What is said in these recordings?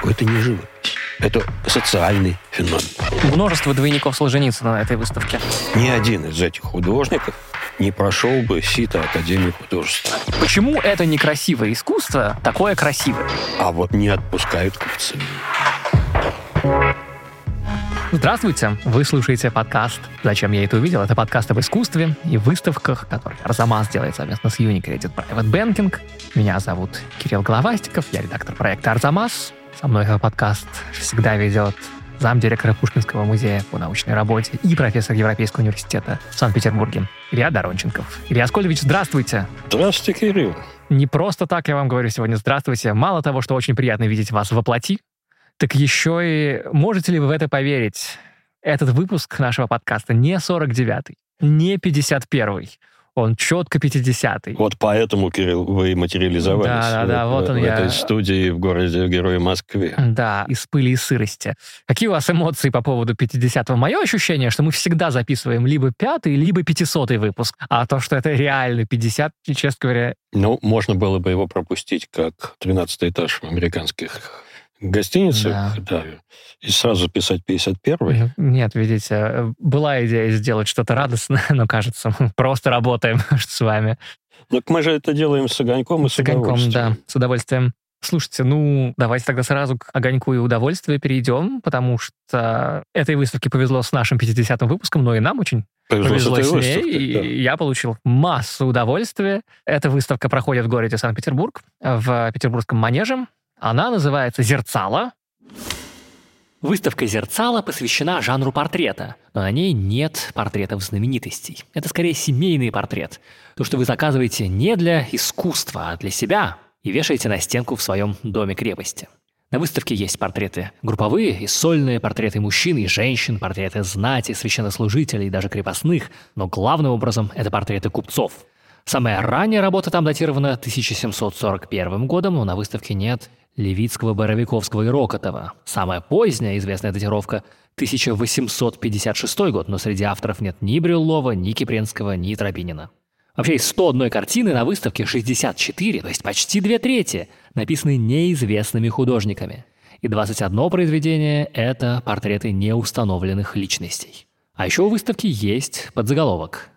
это не живопись. Это социальный феномен. Множество двойников Солженицына на этой выставке. Ни один из этих художников не прошел бы сито Академии художеств. Почему это некрасивое искусство такое красивое? А вот не отпускают купцы. Здравствуйте! Вы слушаете подкаст «Зачем я это увидел?». Это подкаст об искусстве и выставках, который Арзамас делает совместно с Unicredit Private Banking. Меня зовут Кирилл Головастиков, я редактор проекта «Арзамас». Со мной этот подкаст всегда ведет замдиректора Пушкинского музея по научной работе и профессор Европейского университета в Санкт-Петербурге Илья Доронченков. Илья Аскольдович, здравствуйте! Здравствуйте, Кирилл! Не просто так я вам говорю сегодня «здравствуйте». Мало того, что очень приятно видеть вас воплоти, так еще и можете ли вы в это поверить? Этот выпуск нашего подкаста не 49-й, не 51-й. Он четко 50-й. Вот поэтому, Кирилл, вы материализовались вот он в я. этой студии в городе-герое Москве. Да, из пыли и сырости. Какие у вас эмоции по поводу 50-го? Мое ощущение, что мы всегда записываем либо 5-й, либо 500-й выпуск. А то, что это реально 50, честно говоря... Ну, можно было бы его пропустить как 13-й этаж в американских гостиницах, да, и сразу писать 51-й. Нет, видите, была идея сделать что-то радостное, но, кажется, мы просто работаем с вами. Так мы же это делаем с огоньком и с удовольствием. Да, с удовольствием. Слушайте, давайте тогда сразу к огоньку и удовольствию перейдем, потому что этой выставке повезло с нашим 50-м выпуском, но и нам очень повезло с ней, и я получил массу удовольствия. Эта выставка проходит в городе Санкт-Петербург, в Петербургском манеже. Она называется «Зерцало». Выставка «Зерцало» посвящена жанру портрета, но на ней нет портретов знаменитостей. Это скорее семейный портрет. То, что вы заказываете не для искусства, а для себя и вешаете на стенку в своем доме-крепости. На выставке есть портреты групповые и сольные, портреты мужчин и женщин, портреты знати, священнослужителей и даже крепостных, но главным образом это портреты купцов. Самая ранняя работа там датирована 1741 годом, но на выставке нет Левицкого, Боровиковского и Рокотова. Самая поздняя известная датировка – 1856 год, но среди авторов нет ни Брюллова, ни Кипренского, ни Тропинина. Вообще из 101 картины на выставке 64, то есть почти 2/3, написаны неизвестными художниками. И 21 произведение – это портреты неустановленных личностей. А еще у выставки есть подзаголовок.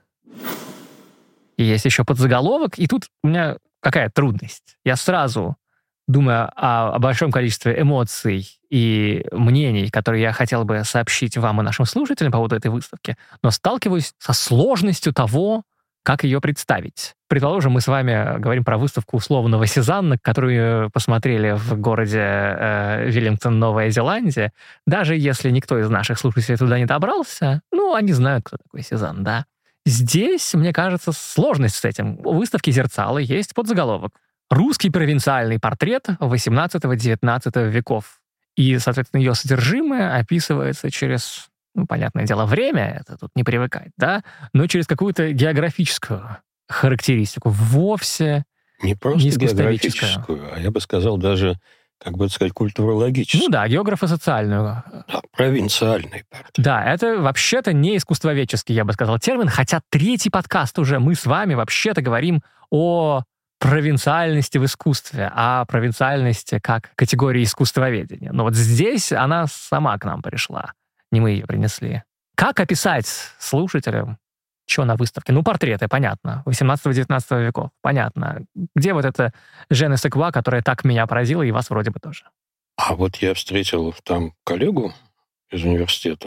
Есть еще подзаголовок, и тут у меня какая трудность. Я сразу думаю о большом количестве эмоций и мнений, которые я хотел бы сообщить вам и нашим слушателям по поводу этой выставки, но сталкиваюсь со сложностью того, как ее представить. Предположим, мы с вами говорим про выставку условного Сезанна, которую посмотрели в городе Веллингтон, Новая Зеландия. Даже если никто из наших слушателей туда не добрался, они знают, кто такой Сезанн, да. Здесь, мне кажется, сложность с этим. У выставки «Зерцало» есть подзаголовок. «Русский провинциальный портрет XVIII-XIX веков». И, соответственно, ее содержимое описывается через, понятное дело, время, это тут не привыкать, да, но через какую-то географическую характеристику. Вовсе не просто географическую, а я бы сказал даже, культурологическую. Географо-социальную. Да, провинциальный портрет. Да, это вообще-то не искусствоведческий, я бы сказал, термин, хотя третий подкаст уже мы с вами вообще-то говорим о провинциальности в искусстве, о провинциальности как категории искусствоведения. Но вот здесь она сама к нам пришла, не мы ее принесли. Как описать слушателям, что на выставке? Портреты, понятно. 18-19 веков, понятно. Где вот эта Жен Секва, которая так меня поразила, и вас вроде бы тоже? А вот я встретил там коллегу из университета,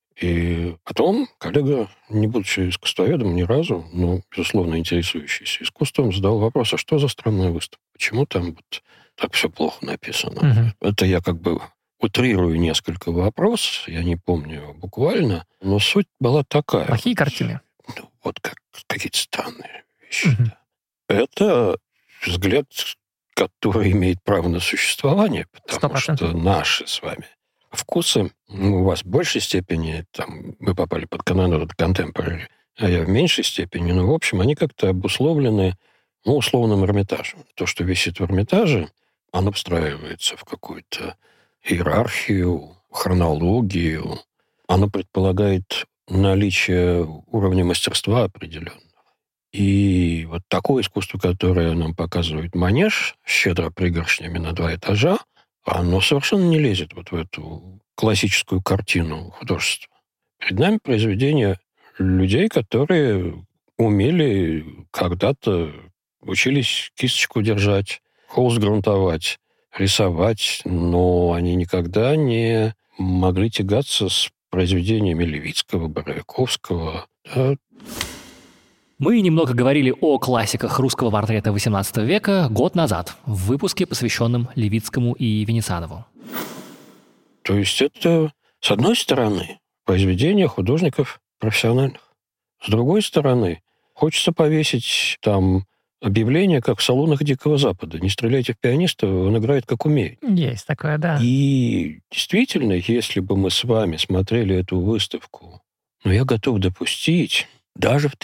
и потом коллега, не будучи искусствоведом ни разу, но, безусловно, интересующийся искусством, задал вопрос, а что за странная выставка? Почему там вот так все плохо написано? Это я утрирую несколько вопрос, я не помню буквально, но суть была такая. Плохие картины? Какие-то странные вещи. Это взгляд, который имеет право на существование, потому 100%. что наши с вами вкусы, у вас в большей степени, вы попали под канону contemporary, а я в меньшей степени, в общем, они как-то обусловлены, условным Эрмитажем. То, что висит в Эрмитаже, оно встраивается в какую-то иерархию, хронологию, оно предполагает наличие уровня мастерства определенного. И вот такое искусство, которое нам показывает Манеж, щедро пригоршнями на 2 этажа, оно совершенно не лезет вот в эту классическую картину художества. Перед нами произведения людей, которые умели когда-то, учились кисточку держать, холст грунтовать, рисовать, но они никогда не могли тягаться с произведениями Левицкого, Боровиковского. Да. Мы немного говорили о классиках русского портрета XVIII века год назад, в выпуске, посвященном Левицкому и Венецианову. То есть это, с одной стороны, произведения художников профессиональных. С другой стороны, хочется повесить там объявление, как в салонах Дикого Запада. Не стреляйте в пианиста, он играет как умеет. Есть такое, да. И действительно, если бы мы с вами смотрели эту выставку, я готов допустить, даже в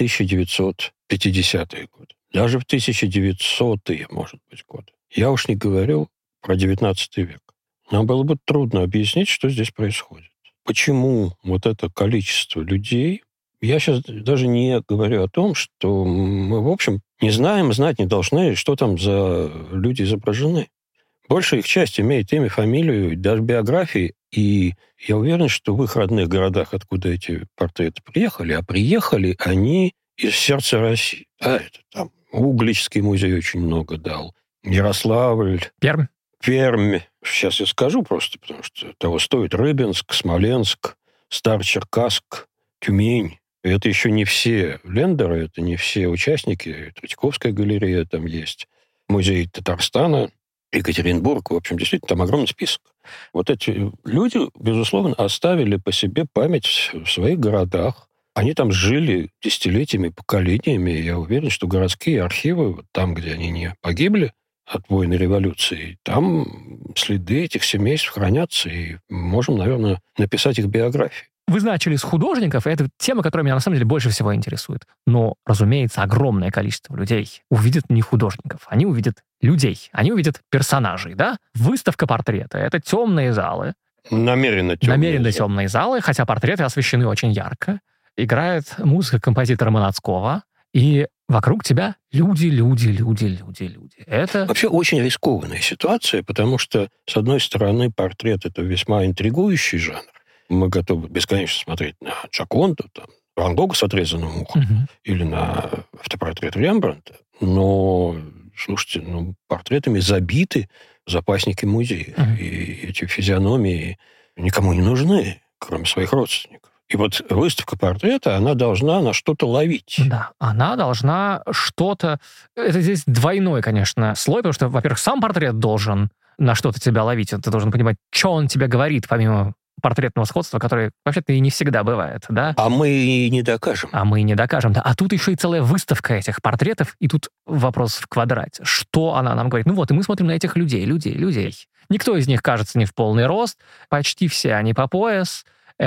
1950-е годы, даже в 1900-е, может быть, годы. Я уж не говорю про 19 век. Нам было бы трудно объяснить, что здесь происходит. Почему вот это количество людей... Я сейчас даже не говорю о том, что мы, в общем, не знаем, знать не должны, что там за люди изображены. Большая их часть имеет имя, фамилию, даже биографии, и я уверен, что в их родных городах, откуда эти портреты приехали, а приехали они из сердца России. Да, это там Угличский музей очень много дал, Ярославль, Пермь. Сейчас я скажу просто, потому что того стоит Рыбинск, Смоленск, Старочеркасск, Тюмень. И это еще не все лендеры, это не все участники. Третьяковская галерея там есть, музей Татарстана, Екатеринбург. В общем, действительно, там огромный список. Вот эти люди, безусловно, оставили по себе память в своих городах. Они там жили десятилетиями, поколениями. Я уверен, что городские архивы, там, где они не погибли от войны и революции, там следы этих семейств хранятся, и можем, наверное, написать их биографии. Вы начали с художников, и это тема, которая меня на самом деле больше всего интересует. Но, разумеется, огромное количество людей увидят не художников, они увидят людей, они увидят персонажей, да? Выставка портрета — это темные залы. Намеренно темные залы, хотя портреты освещены очень ярко. Играет музыка композитора Манацкого, и вокруг тебя люди. Это вообще очень рискованная ситуация, потому что, с одной стороны, портрет — это весьма интригующий жанр. Мы готовы бесконечно смотреть на Джаконду, там, Ван Гога с отрезанным ухом, или на автопортрет Рембрандта. Но, слушайте, портретами забиты запасники музеев. И эти физиономии никому не нужны, кроме своих родственников. И вот выставка портрета, она должна на что-то ловить. Да, она должна что-то... Это здесь двойной, конечно, слой, потому что, во-первых, сам портрет должен на что-то тебя ловить. Ты должен понимать, что он тебе говорит, помимо портретного сходства, которое вообще-то и не всегда бывает, да? А мы и не докажем. Да. А тут еще и целая выставка этих портретов, и тут вопрос в квадрате. Что она нам говорит? И мы смотрим на этих людей. Никто из них, кажется, не в полный рост, почти все они по пояс.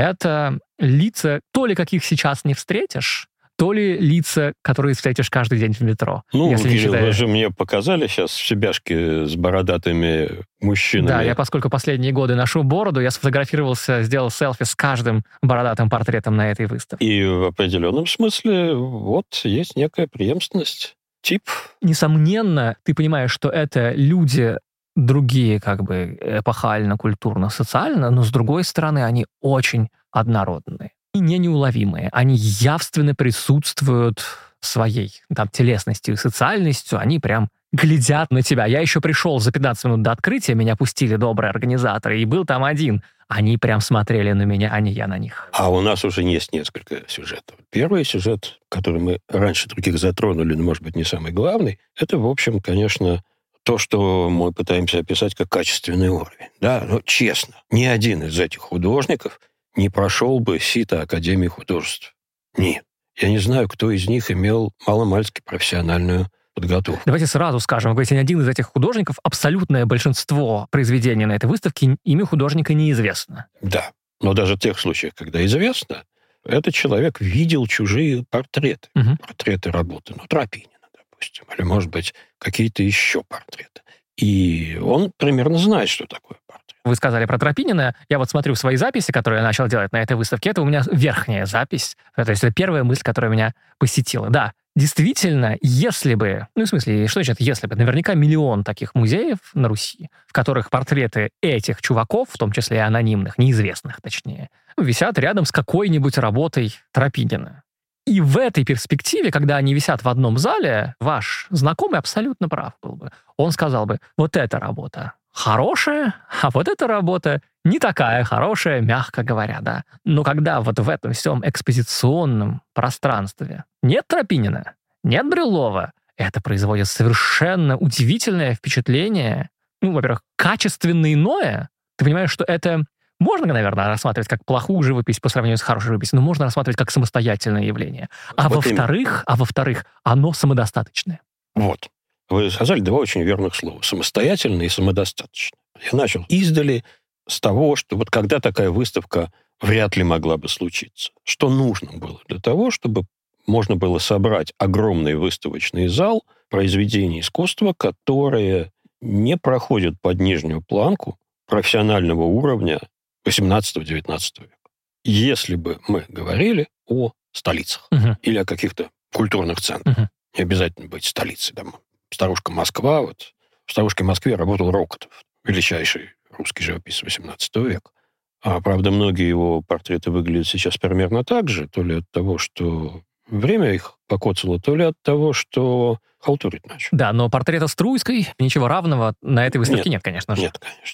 Это лица, то ли каких сейчас не встретишь, то ли лица, которые встретишь каждый день в метро. Кирилл, вы же мне показали сейчас себяшки с бородатыми мужчинами. Да, я, поскольку последние годы ношу бороду, я сфотографировался, сделал селфи с каждым бородатым портретом на этой выставке. И в определенном смысле есть некая преемственность, тип. Несомненно, ты понимаешь, что это люди другие, эпохально, культурно, социально, но, с другой стороны, они очень однородные и неуловимые. Они явственно присутствуют своей телесностью и социальностью, они прям глядят на тебя. Я еще пришел за 15 минут до открытия, меня пустили добрые организаторы, и был там один. Они прям смотрели на меня, а не я на них. А у нас уже есть несколько сюжетов. Первый сюжет, который мы раньше других затронули, но, может быть, не самый главный, это, в общем, конечно, то, что мы пытаемся описать как качественный уровень. Да, честно, ни один из этих художников не прошел бы сито Академии художеств. Нет. Я не знаю, кто из них имел маломальски профессиональную подготовку. Давайте сразу скажем, вы говорите, ни один из этих художников, абсолютное большинство произведений на этой выставке, имя художника неизвестно. Да. Но даже в тех случаях, когда известно, этот человек видел чужие портреты. Портреты работы, Тропинина, допустим, или, может быть, какие-то еще портреты. И он примерно знает, что такое портрет. Вы сказали про Тропинина. Я смотрю свои записи, которые я начал делать на этой выставке. Это у меня верхняя запись. То есть это первая мысль, которая меня посетила. Да, действительно, если бы... Ну, в смысле, что значит если бы? Наверняка миллион таких музеев на Руси, в которых портреты этих чуваков, в том числе и анонимных, неизвестных точнее, висят рядом с какой-нибудь работой Тропинина. И в этой перспективе, когда они висят в одном зале, ваш знакомый абсолютно прав был бы. Он сказал бы, вот эта работа хорошая, а вот эта работа не такая хорошая, мягко говоря, да. Но когда вот в этом всем экспозиционном пространстве нет Тропинина, нет Брюллова, это производит совершенно удивительное впечатление. Ну, во-первых, качественно иное. Ты понимаешь, что это... Можно, наверное, рассматривать как плохую живопись по сравнению с хорошей живописью, но можно рассматривать как самостоятельное явление. А вот во-вторых, оно самодостаточное. Вот. Вы сказали два очень верных слова. Самостоятельно и самодостаточно. Я начал издали с того, что вот когда такая выставка вряд ли могла бы случиться. Что нужно было для того, чтобы можно было собрать огромный выставочный зал произведений искусства, которые не проходят под нижнюю планку профессионального уровня 18-19 века. Если бы мы говорили о столицах или о каких-то культурных центрах, не обязательно быть столицей. Там, старушка Москва, вот в старушке Москве работал Рокотов, величайший русский живописец 18 века. А, правда, многие его портреты выглядят сейчас примерно так же, то ли от того, что время их покоцало, то ли от того, что халтурить начал. Да, но портрета Струйской ничего равного на этой выставке нет, конечно же. Нет, конечно.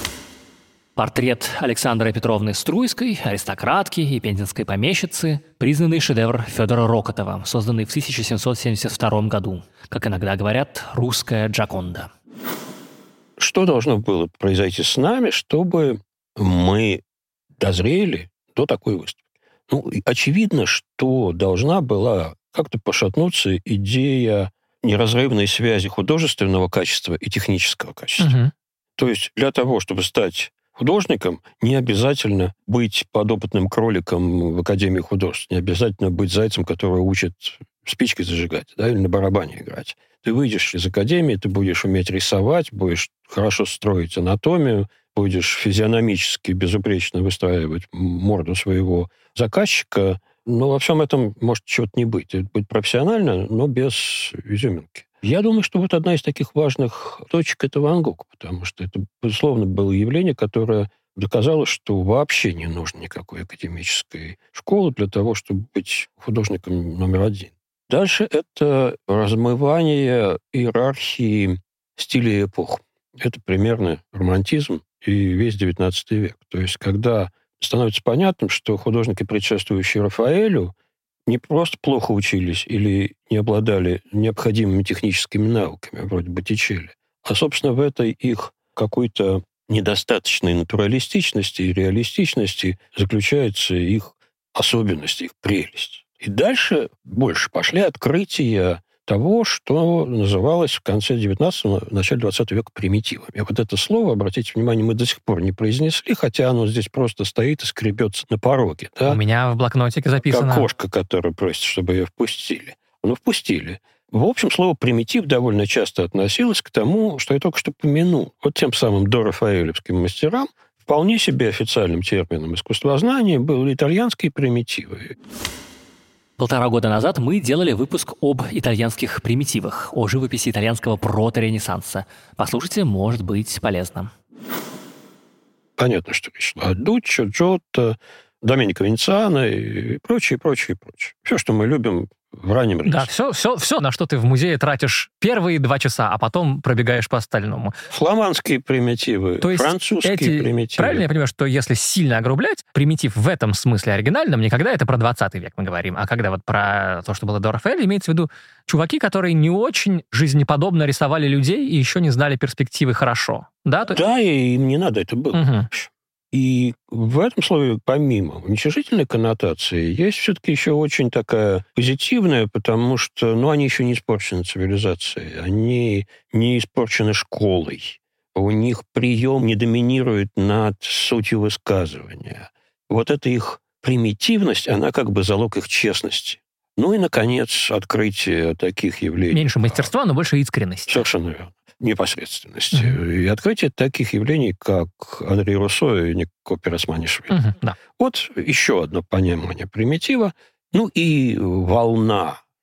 Портрет Александры Петровны Струйской, аристократки и пензенской помещицы, признанный шедевр Федора Рокотова, созданный в 1772 году. Как иногда говорят, русская Джаконда. Что должно было произойти с нами, чтобы мы дозрели до такой выставки? Ну, очевидно, что должна была как-то пошатнуться идея неразрывной связи художественного качества и технического качества. То есть для того, чтобы стать художником, не обязательно быть подопытным кроликом в Академии художеств, не обязательно быть зайцем, который учит спички зажигать, да, или на барабане играть. Ты выйдешь из академии, ты будешь уметь рисовать, будешь хорошо строить анатомию, будешь физиономически безупречно выстраивать морду своего заказчика, но во всем этом может чего-то не быть. Это будет профессионально, но без изюминки. Я думаю, что вот одна из таких важных точек – это Ван Гог, потому что это, безусловно, было явление, которое доказало, что вообще не нужно никакой академической школы для того, чтобы быть художником номер один. Дальше это размывание иерархии стилей эпох. Это примерно романтизм и весь XIX век. То есть когда становится понятным, что художники, предшествующие Рафаэлю, не просто плохо учились или не обладали необходимыми техническими навыками, вроде Боттичелли, а, собственно, в этой их какой-то недостаточной натуралистичности и реалистичности заключается их особенность, их прелесть. И дальше больше пошли открытия того, что называлось в конце XIX, начале XX века примитивами. И вот это слово, обратите внимание, мы до сих пор не произнесли, хотя оно здесь просто стоит и скребется на пороге. Да? У меня в блокнотике записано. Как кошка, которая просит, чтобы ее впустили. Ну, впустили. В общем, слово «примитив» довольно часто относилось к тому, что я только что помянул. Вот тем самым дорафаэлевским мастерам вполне себе официальным термином искусствознания были итальянские примитивы. 1,5 года назад мы делали выпуск об итальянских примитивах, о живописи итальянского прото-ренессанса. Послушайте, может быть полезно. Понятно, что речь шла о Дуччо, Джотто, Доменико Венециано и прочее. Все, что мы любим в раннем Ренессансе. Да, все, на что ты в музее тратишь первые 2 часа, а потом пробегаешь по остальному. Фламандские примитивы, то есть французские примитивы. Правильно я понимаю, что если сильно огрублять, примитив в этом смысле оригинальном, не когда это про 20 век мы говорим, а когда вот про то, что было до Рафаэля, имеется в виду чуваки, которые не очень жизнеподобно рисовали людей и еще не знали перспективы хорошо. Да, да, и им не надо это было. Угу. И в этом слове, помимо уничижительной коннотации, есть все-таки еще очень такая позитивная, потому что, они еще не испорчены цивилизацией, они не испорчены школой, у них прием не доминирует над сутью высказывания. Вот эта их примитивность, она как бы залог их честности. Ну и, наконец, открытие таких явлений. Меньше мастерства, но больше искренности. Совершенно верно. Непосредственности. И открытие таких явлений, как Анри Руссо и Нико Пиросманишвили. Да. Вот еще одно понимание примитива. Ну и волна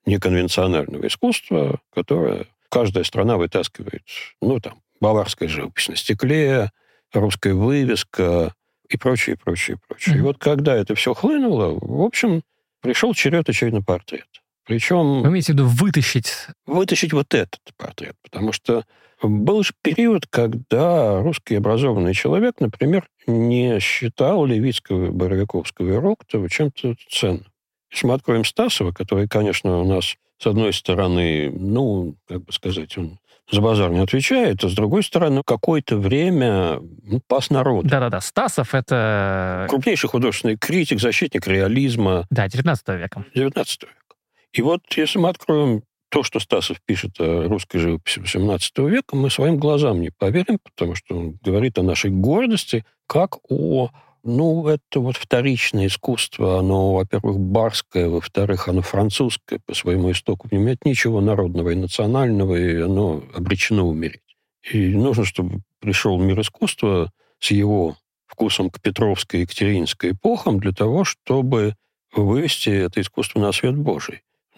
неконвенционального искусства, которое каждая страна вытаскивает. Баварская живопись на стекле, русская вывеска и прочее, прочее, прочее. И вот когда это все хлынуло, в общем, пришел черед, очевидно, портрета. Причем... Вы имеете в виду вытащить? Вытащить вот этот портрет. Потому что был же период, когда русский образованный человек, например, не считал Левицкого, Боровиковского и Рокотова чем-то ценным. Если мы откроем Стасова, который, конечно, у нас, с одной стороны, он за базар не отвечает, а с другой стороны, какое-то время пас народ. Да-да-да, Стасов — это... крупнейший художественный критик, защитник реализма. Да, 19 века. 19 века. И вот если мы откроем то, что Стасов пишет о русской живописи XVIII века, мы своим глазам не поверим, потому что он говорит о нашей гордости, как о... это вот вторичное искусство, оно, во-первых, барское, во-вторых, оно французское по своему истоку. В нем нет ничего народного и национального, и оно обречено умереть. И нужно, чтобы пришел мир искусства с его вкусом к Петровской и Екатерининской эпохам для того, чтобы вывести это искусство на свет Божий.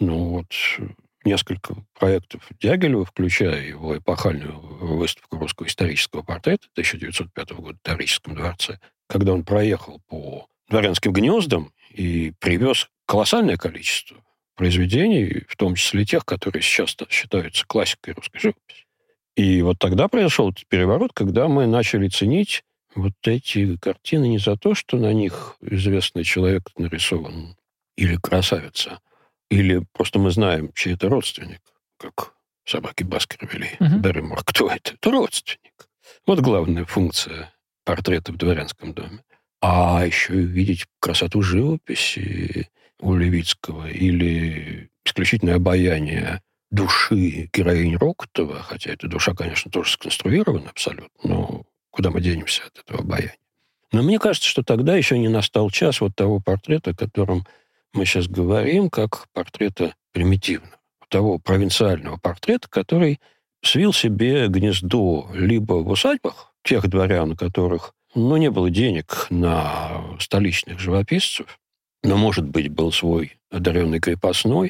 Несколько проектов Дягилева, включая его эпохальную выставку русского исторического портрета 1905 года в Таврическом дворце, когда он проехал по дворянским гнездам и привез колоссальное количество произведений, в том числе тех, которые сейчас считаются классикой русской живописи. И вот тогда произошел этот переворот, когда мы начали ценить вот эти картины не за то, что на них известный человек нарисован, или красавица, или просто мы знаем, чей это родственник, как собаки Баскервилей, Берримор. Кто это? Это родственник. Вот главная функция портрета в дворянском доме. А еще и видеть красоту живописи у Левицкого или исключительное обаяние души героинь Рокотова, хотя эта душа, конечно, тоже сконструирована абсолютно, но куда мы денемся от этого обаяния? Но мне кажется, что тогда еще не настал час вот того портрета, о котором мы сейчас говорим, как портрета примитивного, того провинциального портрета, который свил себе гнездо либо в усадьбах тех дворян, у которых не было денег на столичных живописцев, но, может быть, был свой одаренный крепостной,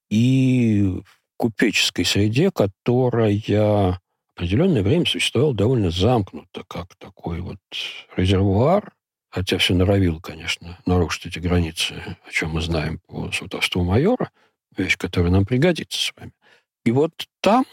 и в купеческой среде, которая определенное время существовала довольно замкнуто, как такой вот резервуар, хотя все норовило, конечно, нарушить эти границы, о чем мы знаем по сватовству майора, вещь, которая нам пригодится с вами. И вот там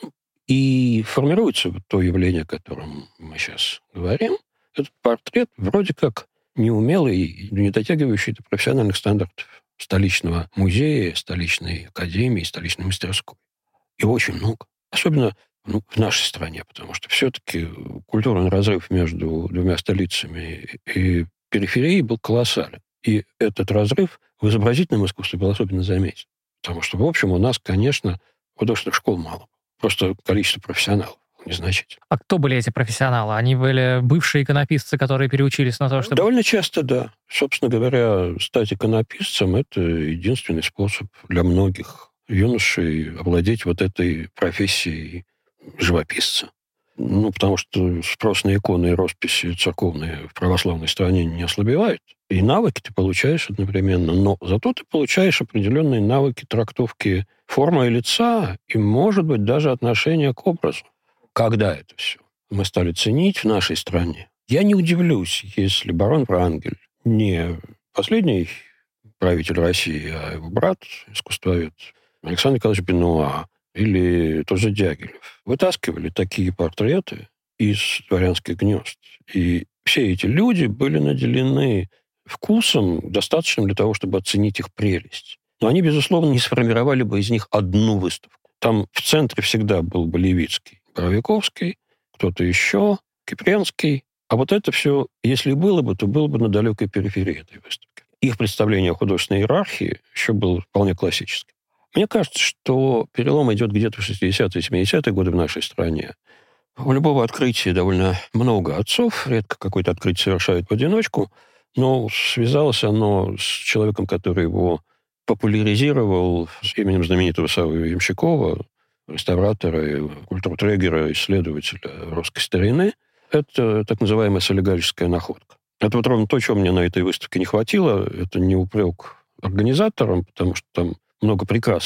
и формируется вот то явление, о котором мы сейчас говорим. Этот портрет вроде как неумелый, не дотягивающий до профессиональных стандартов столичного музея, столичной академии, столичной мастерской. Его очень много. Особенно в нашей стране, потому что все-таки культурный разрыв между двумя столицами и периферией был колоссален. И этот разрыв в изобразительном искусстве был особенно заметен. Потому что, в общем, у нас, конечно, художественных школ мало. Просто количество профессионалов незначительно. А кто были эти профессионалы? Они были бывшие иконописцы, которые переучились на то, чтобы... Довольно часто, да. Собственно говоря, стать иконописцем – это единственный способ для многих юношей овладеть вот этой профессией живописца. Потому что спрос на иконы и росписи церковные в православной стране не ослабевает. И навыки ты получаешь одновременно. Но зато ты получаешь определенные навыки трактовки формы и лица, и, может быть, даже отношения к образу. Когда это все мы стали ценить в нашей стране, я не удивлюсь, если барон Врангель не последний правитель России, а его брат, искусствовед Александр Николаевич Бенуа, или тоже Дягилев, вытаскивали такие портреты из дворянских гнезд. И все эти люди были наделены вкусом, достаточным для того, чтобы оценить их прелесть. Но они, безусловно, не сформировали бы из них одну выставку. Там в центре всегда был бы Левицкий, Боровиковский, кто-то еще, Кипренский. А вот это все, если было бы, то было бы на далекой периферии этой выставки. Их представление о художественной иерархии еще было вполне классическим. Мне кажется, что перелом идет где-то в 60-е, 70-е годы в нашей стране. У любого открытия довольно много отцов, редко какое-то открытие совершают в одиночку, но связалось оно с человеком, который его популяризировал, с именем знаменитого Саввы Ямщикова, реставратора, культуртрегера, исследователя русской старины. Это так называемая солигарическая находка. Это вот ровно то, чего мне на этой выставке не хватило. Это не упрек организаторам, потому что там много прекрасного.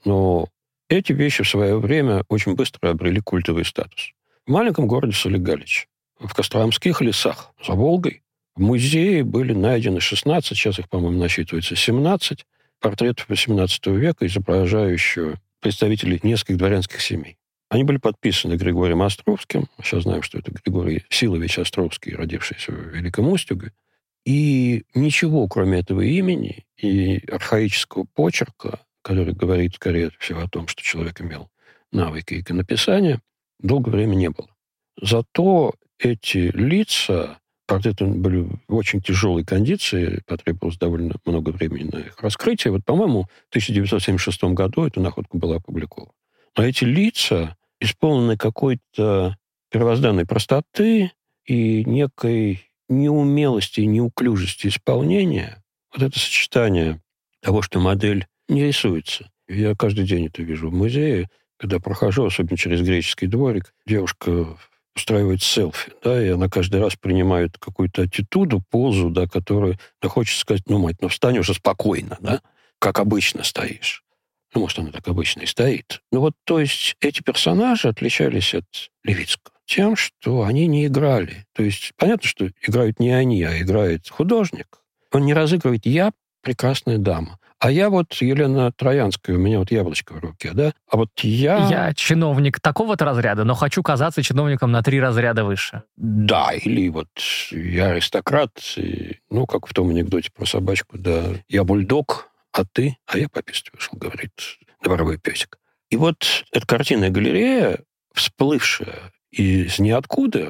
Но эти вещи в свое время очень быстро обрели культовый статус. В маленьком городе Солигалич, в Костромских лесах за Волгой, в музее были найдены 16, сейчас их, по-моему, насчитывается 17, портретов XVIII века, изображающих представителей нескольких дворянских семей. Они были подписаны Григорием Островским. Сейчас знаем, что это Григорий Силович Островский, родившийся в Великом Устюге. И ничего, кроме этого имени и архаического почерка, который говорит, скорее всего, о том, что человек имел навыки иконописания, долгое время не было. Зато эти лица, портреты были в очень тяжелой кондиции, потребовалось довольно много времени на их раскрытие. Вот, по-моему, в 1976 году эта находка была опубликована. Но эти лица исполнены какой-то первозданной простоты и некой неумелости и неуклюжести исполнения. Вот это сочетание того, что модель не рисуется. Я каждый день это вижу в музее, когда прохожу, особенно через греческий дворик, девушка устраивает селфи, да, и она каждый раз принимает какую-то аттитуду, позу, да, которую, да, хочется сказать, мать, встань уже спокойно, да, как обычно стоишь. Может, она так обычно и стоит. То есть эти персонажи отличались от Левицкого тем, что они не играли. То есть понятно, что играют не они, а играет художник. Он не разыгрывает «я прекрасная дама». А я Елена Троянская, у меня яблочко в руке, да? А я... Я чиновник такого-то разряда, но хочу казаться чиновником на 3 разряда выше. Да, или я аристократ, как в том анекдоте про собачку, да, я бульдог, а ты, а я по писте вышел, говорит дворовой песик. И эта картинная галерея, всплывшая из ниоткуда,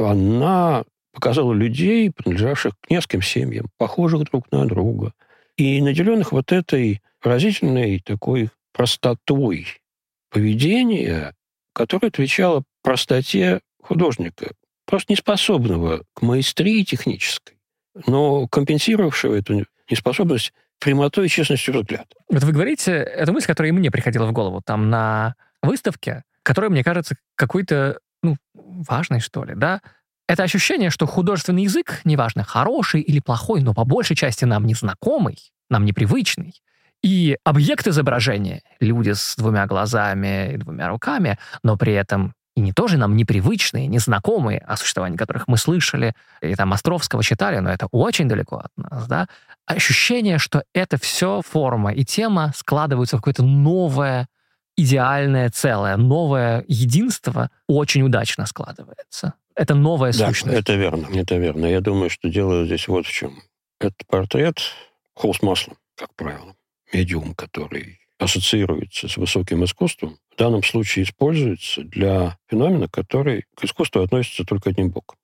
она показала людей, принадлежавших к нескольким семьям, похожих друг на друга, и наделенных этой поразительной такой простотой поведения, которая отвечала простоте художника, просто неспособного к маэстрии технической, но компенсировавшего эту неспособность прямотой и честностью взгляда. Вы говорите эту мысль, которая и мне приходила в голову там на выставке, которая, мне кажется, какой-то, важной, что ли, да? Это ощущение, что художественный язык, неважно, хороший или плохой, но по большей части нам незнакомый, нам непривычный. И объект изображения, люди с 2 глазами и 2 руками, но при этом и не тоже нам непривычные, незнакомые, о существовании которых мы слышали, и там Островского читали, но это очень далеко от нас, да? Ощущение, что это все форма и тема складываются в какое-то новое, идеальное целое, новое единство очень удачно складывается. Это новая сущность. Да, это верно. Я думаю, что дело здесь в чем. Этот портрет холст маслом, как правило. Медиум, который ассоциируется с высоким искусством, в данном случае используется для феномена, который к искусству относится только одним боком.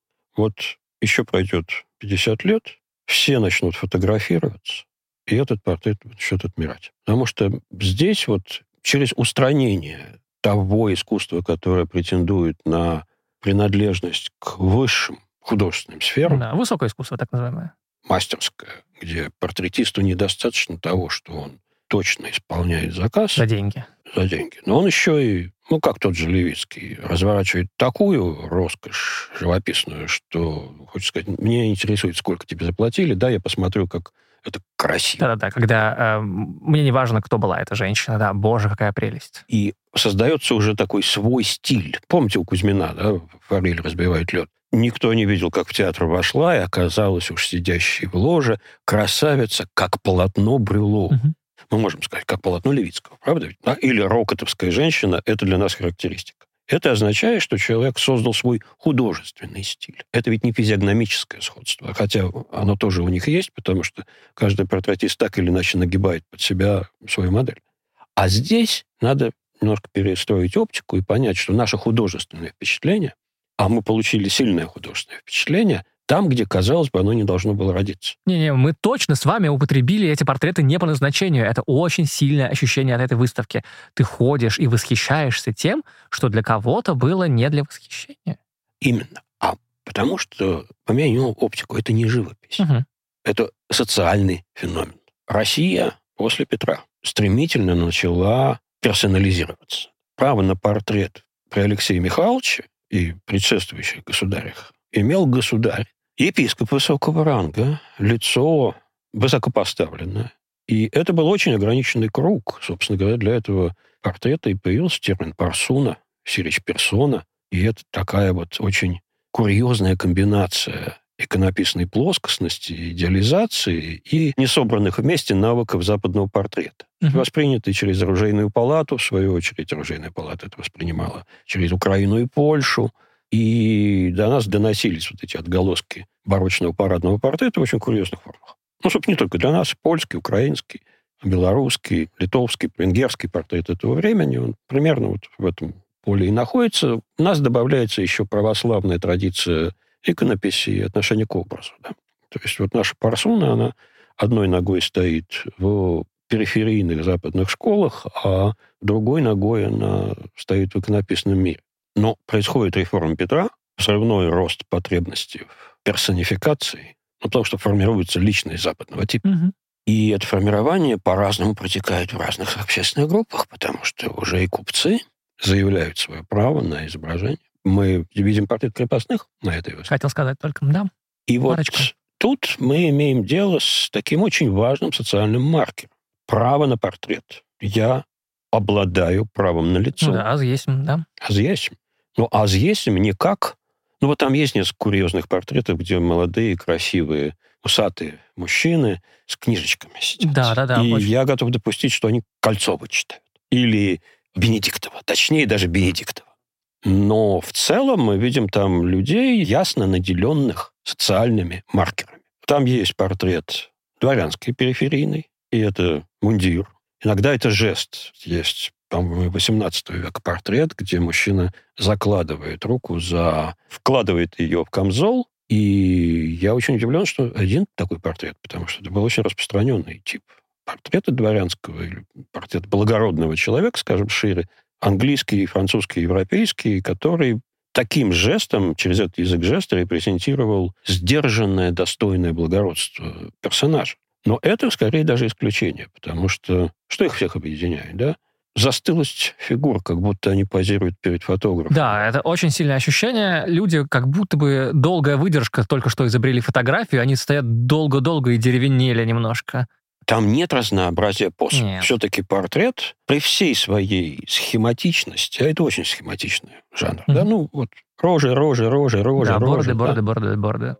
Еще пройдет 50 лет, все начнут фотографироваться, и этот портрет начнет отмирать. Потому что здесь через устранение того искусства, которое претендует на принадлежность к высшим художественным сферам. Да, высокое искусство, так называемое. Мастерское, где портретисту недостаточно того, что он точно исполняет заказ. За деньги. Но он еще и, как тот же Левицкий, разворачивает такую роскошь живописную, что, хочется сказать, меня интересует, сколько тебе заплатили, да, я посмотрю, как это красиво. Да-да-да, когда мне не важно, кто была эта женщина, да, боже, какая прелесть. И создается уже такой свой стиль. Помните, у Кузьмина, да, «Форель разбивает лед»? Никто не видел, как в театр вошла, и оказалась уж сидящей в ложе красавица, как полотно Брюло. Угу. Мы можем сказать, как полотно Левицкого, правда ведь? Да? Или рокотовская женщина – это для нас характеристика. Это означает, что человек создал свой художественный стиль. Это ведь не физиогномическое сходство, хотя оно тоже у них есть, потому что каждый портретист так или иначе нагибает под себя свою модель. А здесь надо немножко перестроить оптику и понять, что наше художественное впечатление, а мы получили сильное художественное впечатление, там, где, казалось бы, оно не должно было родиться. Не-не, мы точно с вами употребили эти портреты не по назначению. Это очень сильное ощущение от этой выставки. Ты ходишь и восхищаешься тем, что для кого-то было не для восхищения. Именно. Потому что, поменял оптику, это не живопись. Угу. Это социальный феномен. Россия после Петра стремительно начала персонализироваться. Право на портрет при Алексее Михайловиче и предшествующих государях имел государь. Епископ высокого ранга, лицо высокопоставленное, И это был очень ограниченный круг. Собственно говоря, для этого портрета и появился термин «парсуна», «сирич персона». И это такая вот очень курьезная комбинация иконописной плоскостности, идеализации и несобранных вместе навыков западного портрета. Воспринятый через оружейную палату, в свою очередь, оружейная палата это воспринимала через Украину и Польшу. И до нас доносились вот эти отголоски барочного парадного портрета в очень курьезных формах. Ну, собственно, не только для нас. Польский, украинский, белорусский, литовский, венгерский портрет этого времени, он примерно вот в этом поле и находится. У нас добавляется еще православная традиция иконописи и отношения к образу. Да? То есть вот наша парсуна, она одной ногой стоит в периферийных западных школах, а другой ногой она стоит в иконописном мире. Но происходит реформа Петра, взрывной рост потребностей в персонификации, потому что формируется личность западного типа. И это формирование по-разному протекает в разных общественных группах, потому что уже и купцы заявляют свое право на изображение. Мы видим портрет крепостных на этой выставке. Хотел сказать только, да. И Марочка. Вот тут мы имеем дело с таким очень важным социальным маркером. Право на портрет. Я обладаю правом на лицо. Да, азъесим, да. Азъесим. Но азъесим никак... Ну, вот там есть несколько курьезных портретов, где молодые, красивые, усатые мужчины с книжечками сидят. Да. И очень. я готов допустить, что они Кольцова читают. Или Бенедиктова. Точнее, даже Бенедиктова. Но в целом мы видим там людей, ясно наделенных социальными маркерами. Там есть портрет дворянский, периферийный, и это мундир. Иногда это жест. Есть, по-моему, 18 века портрет, где мужчина закладывает руку вкладывает ее в камзол. И я очень удивлен, что один такой портрет, потому что это был очень распространенный тип портрета дворянского или портрет благородного человека, скажем, шире, английский, французский, европейский, который таким жестом, через этот язык жеста, репрезентировал сдержанное, достойное благородство персонажа. Но это, скорее, даже исключение, потому что их всех объединяет, да? Застылость фигур, как будто они позируют перед фотографом. Да, это очень сильное ощущение. Люди, как будто бы долгая выдержка, только что изобрели фотографию, они стоят долго-долго и деревенели немножко. Там нет разнообразия поз. Нет. Все-таки портрет при всей своей схематичности, а это очень схематичный жанр, да, ну вот рожи, Да, рожи, борды.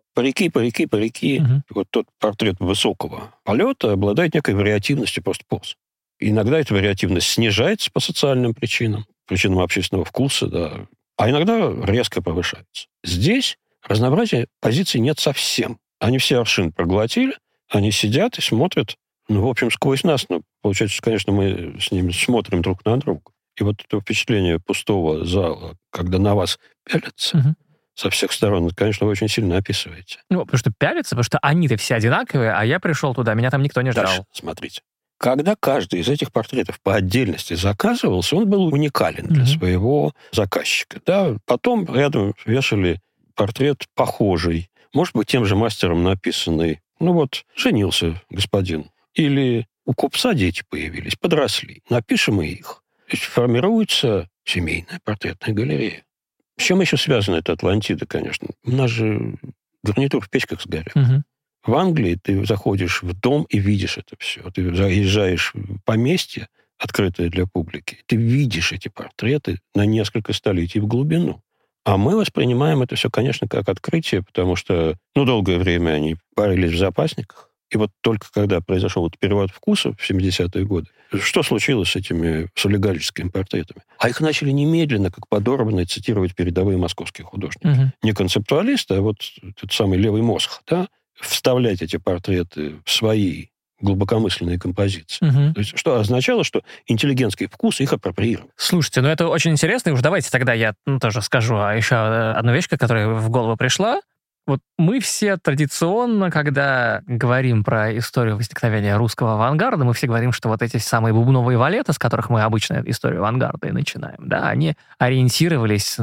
парики. Вот тот портрет высокого полета обладает некой вариативностью просто поз. Иногда эта вариативность снижается по социальным причинам общественного вкуса, да, а иногда резко повышается. Здесь разнообразия позиций нет совсем. Они все аршин проглотили, они сидят и смотрят, в общем, сквозь нас. Но получается, конечно, мы с ними смотрим друг на друга. И вот это впечатление пустого зала, когда на вас пялятся со всех сторон, это, конечно, вы очень сильно описываете. Ну, потому что пялятся, потому что они-то все одинаковые, а я пришел туда, меня там никто не ждал. Дальше, смотрите. Когда каждый из этих портретов по отдельности заказывался, он был уникален для своего заказчика. Да? Потом рядом вешали портрет похожий, может быть, тем же мастером написанный. Женился господин. Или у купца дети появились, подросли. Напишем и их. То есть формируется семейная портретная галерея. С чем еще связана эта Атлантида, конечно? У нас же гарнитур в печках сгорел. В Англии ты заходишь в дом и видишь это все. Ты заезжаешь в поместье, открытое для публики, ты видишь эти портреты на несколько столетий в глубину. А мы воспринимаем это все, конечно, как открытие, потому что, долгое время они парились в запасниках. И вот только когда произошел перевод вкуса в 70-е годы, что случилось с этими солигарическими портретами? А их начали немедленно, как подорванные, цитировать передовые московские художники. Не концептуалисты, а вот этот самый левый мозг, да, вставлять эти портреты в свои глубокомысленные композиции. То есть, что означало, что интеллигентский вкус их апроприировал. Слушайте, это очень интересно, и уж давайте тогда я тоже скажу еще одну вещь, которая в голову пришла. Вот мы все традиционно, когда говорим про историю возникновения русского авангарда, мы все говорим, что вот эти самые бубновые валеты, с которых мы обычно историю авангарда и начинаем, да, они ориентировались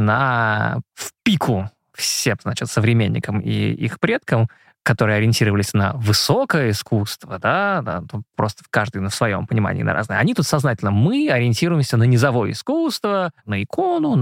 в пику всем, современникам и их предкам, которые ориентировались на высокое искусство, да, просто каждый в своем понимании на разное. Они тут сознательно, мы ориентируемся на низовое искусство, на икону, на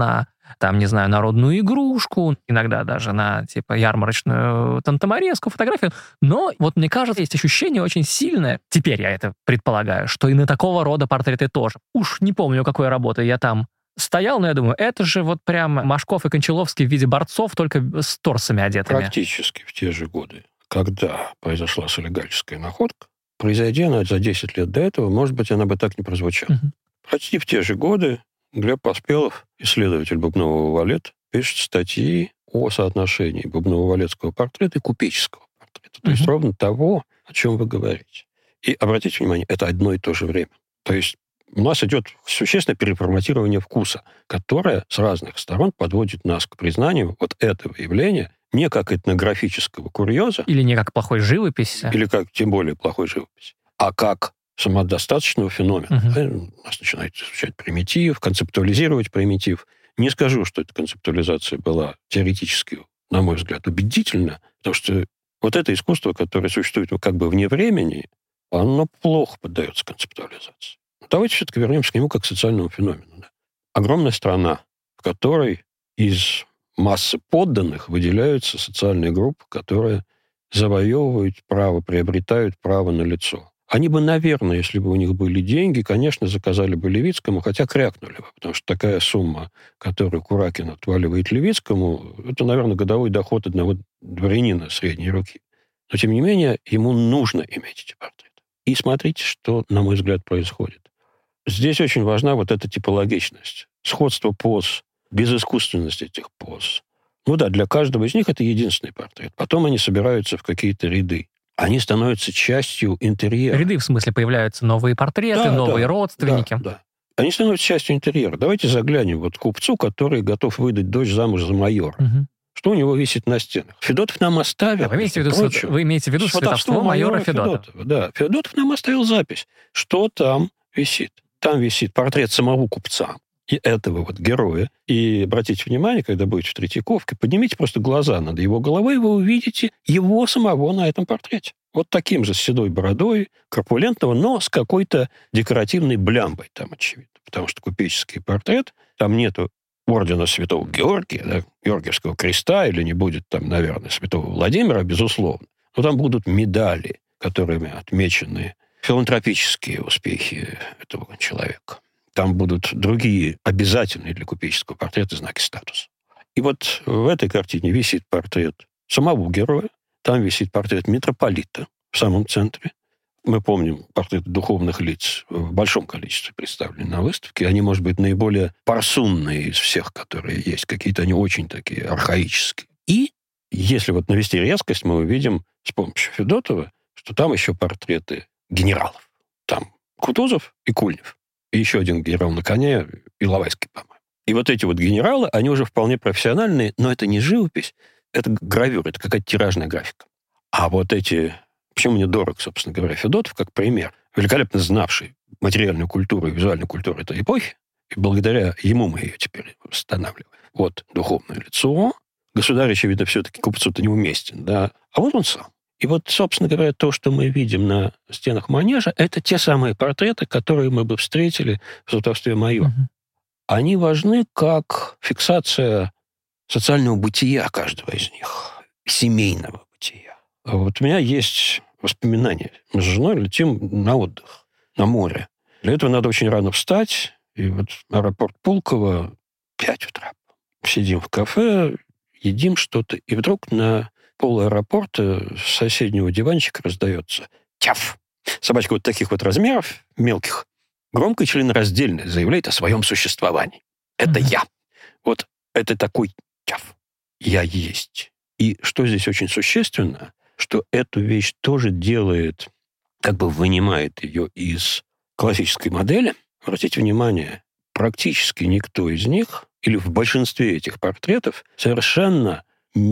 там, не знаю, народную игрушку, иногда даже на, типа, ярмарочную тантаморезку, фотографию. Но вот мне кажется, есть ощущение очень сильное, теперь я это предполагаю, что и на такого рода портреты тоже. Уж не помню, какой работы я там стоял, но я думаю, это же вот прям Машков и Кончаловский в виде борцов, только с торсами одетыми. Практически в те же годы, когда произошла солигарическая находка, произойдя она за 10 лет до этого, может быть, она бы так не прозвучала. Почти в те же годы Глеб Поспелов, исследователь бубнового валета, пишет статьи о соотношении бубново-валетского портрета и купеческого портрета. То есть ровно того, о чем вы говорите. И обратите внимание, это одно и то же время. То есть у нас идет существенное переформатирование вкуса, которое с разных сторон подводит нас к признанию вот этого явления не как этнографического курьеза. Или не как плохой живописи. Или как, тем более, плохой живописи. А как самодостаточного феномена. У нас начинает изучать примитив, концептуализировать примитив. Не скажу, что эта концептуализация была теоретически, на мой взгляд, убедительна, потому что вот это искусство, которое существует как бы вне времени, оно плохо поддается концептуализации. Давайте все-таки вернемся к нему как к социальному феномену. Да? Огромная страна, в которой из массы подданных выделяются социальные группы, которые завоевывают право, приобретают право на лицо. Они бы, наверное, если бы у них были деньги, конечно, заказали бы Левицкому, хотя крякнули бы, потому что такая сумма, которую Куракин отваливает Левицкому, это, наверное, годовой доход одного дворянина средней руки. Но, тем не менее, ему нужно иметь эти портреты. И смотрите, что, на мой взгляд, происходит. Здесь очень важна вот эта типологичность. Сходство поз, безыскусственность этих поз. Ну да, для каждого из них это единственный портрет. Потом они собираются в какие-то ряды. Они становятся частью интерьера. Ряды, в смысле, появляются новые портреты, новые родственники. Да. Они становятся частью интерьера. Давайте заглянем вот к купцу, который готов выдать дочь замуж за майора. Что у него висит на стенах? Федотов нам оставил. Вы имеете в виду сватовство майора Федотова? Да, Федотов нам оставил запись. Что там висит? Там висит портрет самого купца и этого вот героя. И обратите внимание, когда будете в Третьяковке, поднимите просто глаза над его головой, и вы увидите его самого на этом портрете. Вот таким же, с седой бородой, корпулентного, но с какой-то декоративной блямбой там, очевидно. Потому что купеческий портрет, там нету ордена Святого Георгия, да, Георгиевского креста, или не будет там, наверное, Святого Владимира, безусловно. Но там будут медали, которыми отмечены филантропические успехи этого человека. Там будут другие обязательные для купеческого портрета знаки статуса. И вот в этой картине висит портрет самого героя, там висит портрет митрополита в самом центре. Мы помним портреты духовных лиц в большом количестве представлены на выставке. Они, может быть, наиболее парсунные из всех, которые есть. Какие-то они очень такие архаические. И если вот навести резкость, мы увидим с помощью Федотова, что там еще портреты генералов. Там Кутузов и Кульнев. И еще один генерал на коне, Иловайский, по-моему. И вот эти вот генералы, они уже вполне профессиональные, но это не живопись, это гравюра, это какая-то тиражная графика. А вот эти... Почему мне дорог, собственно говоря, Федотов, как пример, великолепно знавший материальную культуру и визуальную культуру этой эпохи, и благодаря ему мы ее теперь восстанавливаем. Вот духовное лицо. Государь, очевидно, все-таки купцу-то неуместен, да. А вот он сам. И вот, собственно говоря, то, что мы видим на стенах манежа, это те самые портреты, которые мы бы встретили в сватовстве майора. Они важны как фиксация социального бытия каждого из них, семейного бытия. Вот у меня есть воспоминания. Мы с женой летим на отдых, на море. Для этого надо очень рано встать. И вот аэропорт Пулково, 5 утра. Сидим в кафе, едим что-то, и вдруг на пол аэропорта с соседнего диванчика раздается тяф. Собачка вот таких вот размеров, мелких, громко и членораздельно заявляет о своем существовании. Это я. Вот это такой тяф. Я есть. И что здесь очень существенно, что эту вещь тоже делает, как бы вынимает ее из классической модели. Обратите внимание, практически никто из них, или в большинстве этих портретов, совершенно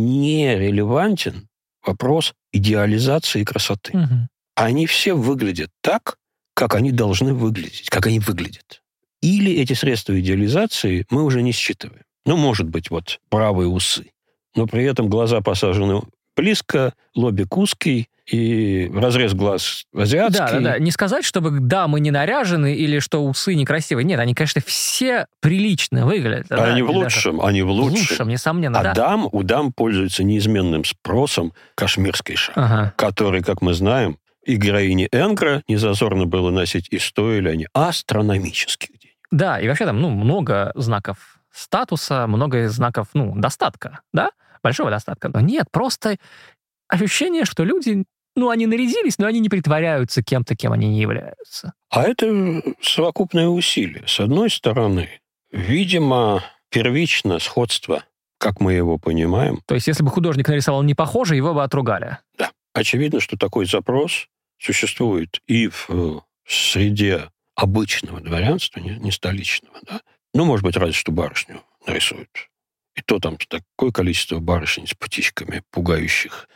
не релевантен вопрос идеализации красоты. Они все выглядят так, как они должны выглядеть, как они выглядят. Или эти средства идеализации мы уже не считываем. Ну, может быть, вот правые усы, но при этом глаза посажены близко, лобик узкий, и разрез глаз азиатский. Да. Не сказать, чтобы мы не наряжены или что усы некрасивые. Нет, они, конечно, все прилично выглядят. Они в лучшем. В лучшем, несомненно, у дам пользуется неизменным спросом кашмирский шаль, который, как мы знаем, и героине Энгра незазорно было носить, и стоили они астрономических денег. Да, и вообще там много знаков статуса, много знаков достатка, да? Большого достатка. Но нет, просто ощущение, что люди... они нарядились, но они не притворяются кем-то, кем они не являются. А это совокупное усилие. С одной стороны, видимо, первично сходство, как мы его понимаем. То есть, если бы художник нарисовал не похоже, его бы отругали. Да. Очевидно, что такой запрос существует и в среде обычного дворянства, не столичного, да? Может быть, разве что барышню нарисуют. И то там такое количество барышень с птичками, пугающих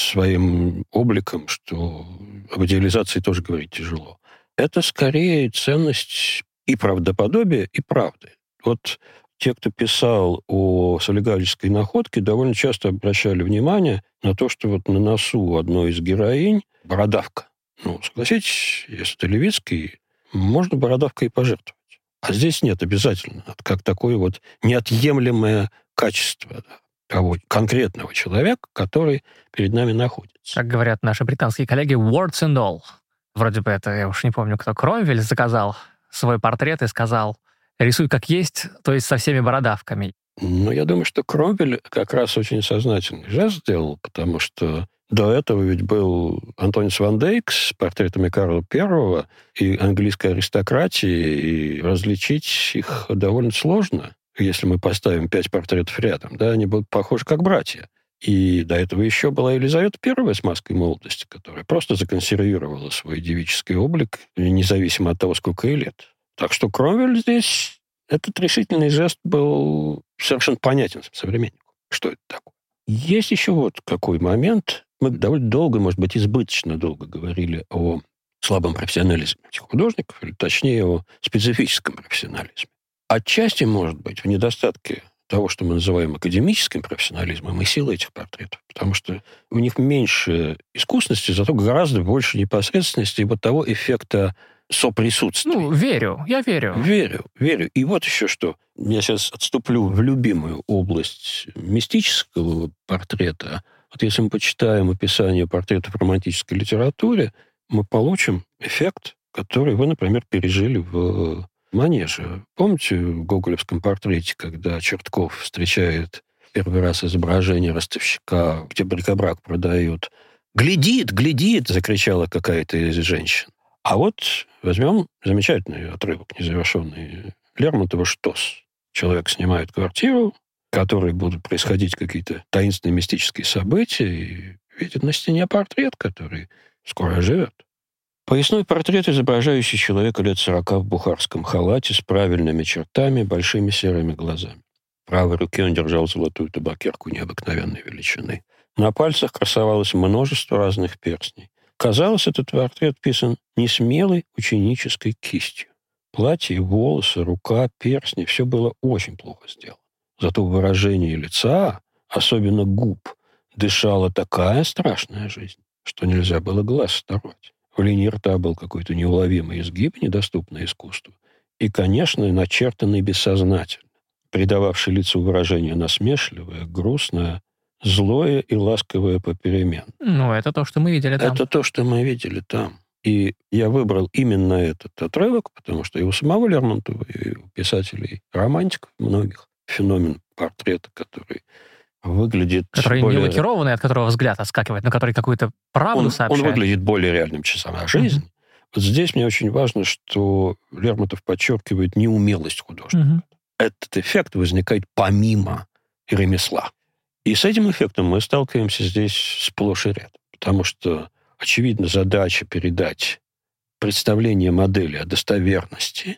своим обликом, что об идеализации тоже говорить тяжело. Это скорее ценность и правдоподобия, и правды. Вот те, кто писал о солигалической находке, довольно часто обращали внимание на то, что вот на носу одной из героинь бородавка. Согласитесь, если ты Левицкий, можно бородавкой и пожертвовать. А здесь нет обязательно, как такое вот неотъемлемое качество того конкретного человека, который перед нами находится. Как говорят наши британские коллеги, words and all. Вроде бы это, я уж не помню, кто, Кромвель заказал свой портрет и сказал, рисуй как есть, то есть со всеми бородавками. Я думаю, что Кромвель как раз очень сознательный жест сделал, потому что до этого ведь был Антонис ван Дейк с портретами Карла I и английской аристократии, и различить их довольно сложно. Если мы поставим 5 портретов рядом, они будут похожи как братья. И до этого еще была Елизавета I с маской молодости, которая просто законсервировала свой девический облик, независимо от того, сколько ей лет. Так что Кромвель здесь, этот решительный жест был совершенно понятен современнику. Что это такое? Есть еще вот какой момент. Мы довольно долго, может быть, избыточно долго говорили о слабом профессионализме этих художников, или точнее о специфическом профессионализме. Отчасти, может быть, в недостатке того, что мы называем академическим профессионализмом, и силы этих портретов. Потому что у них меньше искусности, зато гораздо больше непосредственности и вот того эффекта соприсутствия. Я верю. Верю. И вот еще что. Я сейчас отступлю в любимую область мистического портрета. Вот если мы почитаем описание портретов в романтической литературе, мы получим эффект, который вы, например, пережили в «Манеже». Помните в гоголевском портрете, когда Чертков встречает первый раз изображение ростовщика, где брик-а-брак продают? «Глядит!» — закричала какая-то из женщин. А вот возьмем замечательный отрывок, незавершенный Лермонтова «Штос». Человек снимает квартиру, в которой будут происходить какие-то таинственные мистические события, и видит на стене портрет, который скоро оживет. Поясной портрет, изображающий человека лет 40 в бухарском халате с правильными чертами, большими серыми глазами. В правой руке он держал золотую табакерку необыкновенной величины. На пальцах красовалось множество разных перстней. Казалось, этот портрет писан несмелой ученической кистью. Платье, волосы, рука, перстни — все было очень плохо сделано. Зато выражение лица, особенно губ, дышала такая страшная жизнь, что нельзя было глаз оторвать. В линии рта был какой-то неуловимый изгиб, недоступный искусству, и, конечно, начертанный бессознательно, придававший лицу выражение насмешливое, грустное, злое и ласковое попеременно. Это то, что мы видели там. Это то, что мы видели там. И я выбрал именно этот отрывок, потому что и у самого Лермонтова, и у писателей романтиков многих феномен портрета, который выглядит... Который не лакированный, от которого взгляд отскакивает, но который какую-то правду сообщает. Он выглядит более реальным, чем сама жизнь. Вот здесь мне очень важно, что Лермонтов подчеркивает неумелость художника. Этот эффект возникает помимо ремесла. И с этим эффектом мы сталкиваемся здесь сплошь и рядом. Потому что, очевидно, задача передать представление модели о достоверности,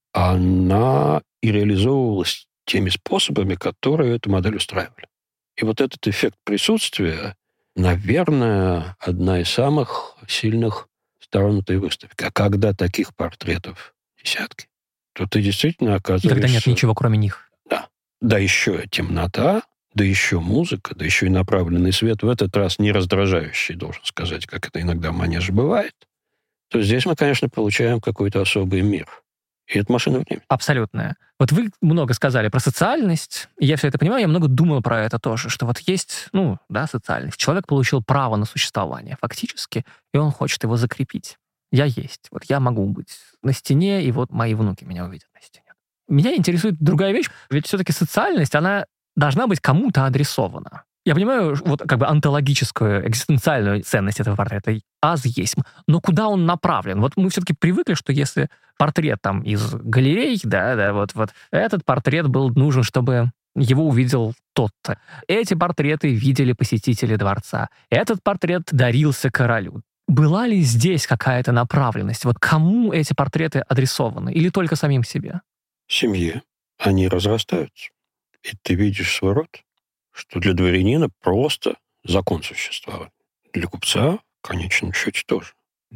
она и реализовывалась теми способами, которые эту модель устраивали. И вот этот эффект присутствия, наверное, одна из самых сильных сторон этой выставки. А когда таких портретов десятки, то ты действительно оказываешься... И когда нет ничего, кроме них. Да. Да еще темнота, да еще музыка, да еще и направленный свет, в этот раз не раздражающий, должен сказать, как это иногда в манеже бывает, то здесь мы, конечно, получаем какой-то особый мир. И это машина времени. Абсолютная. Вот вы много сказали про социальность, и я все это понимаю, я много думал про это тоже, что вот есть, социальность. Человек получил право на существование фактически, и он хочет его закрепить. Я есть. Вот я могу быть на стене, и вот мои внуки меня увидят на стене. Меня интересует другая вещь, ведь все-таки социальность, она должна быть кому-то адресована. Я понимаю, вот как бы онтологическую, экзистенциальную ценность этого портрета аз есть. Но куда он направлен? Вот мы все-таки привыкли, что если портрет там из галерей, вот этот портрет был нужен, чтобы его увидел тот-то. Эти портреты видели посетители дворца. Этот портрет дарился королю. Была ли здесь какая-то направленность? Вот кому эти портреты адресованы? Или только самим себе? Семье. Они разрастаются. И ты видишь свой род, что для дворянина просто закон существовал. Для купца, в конечном счете, тоже.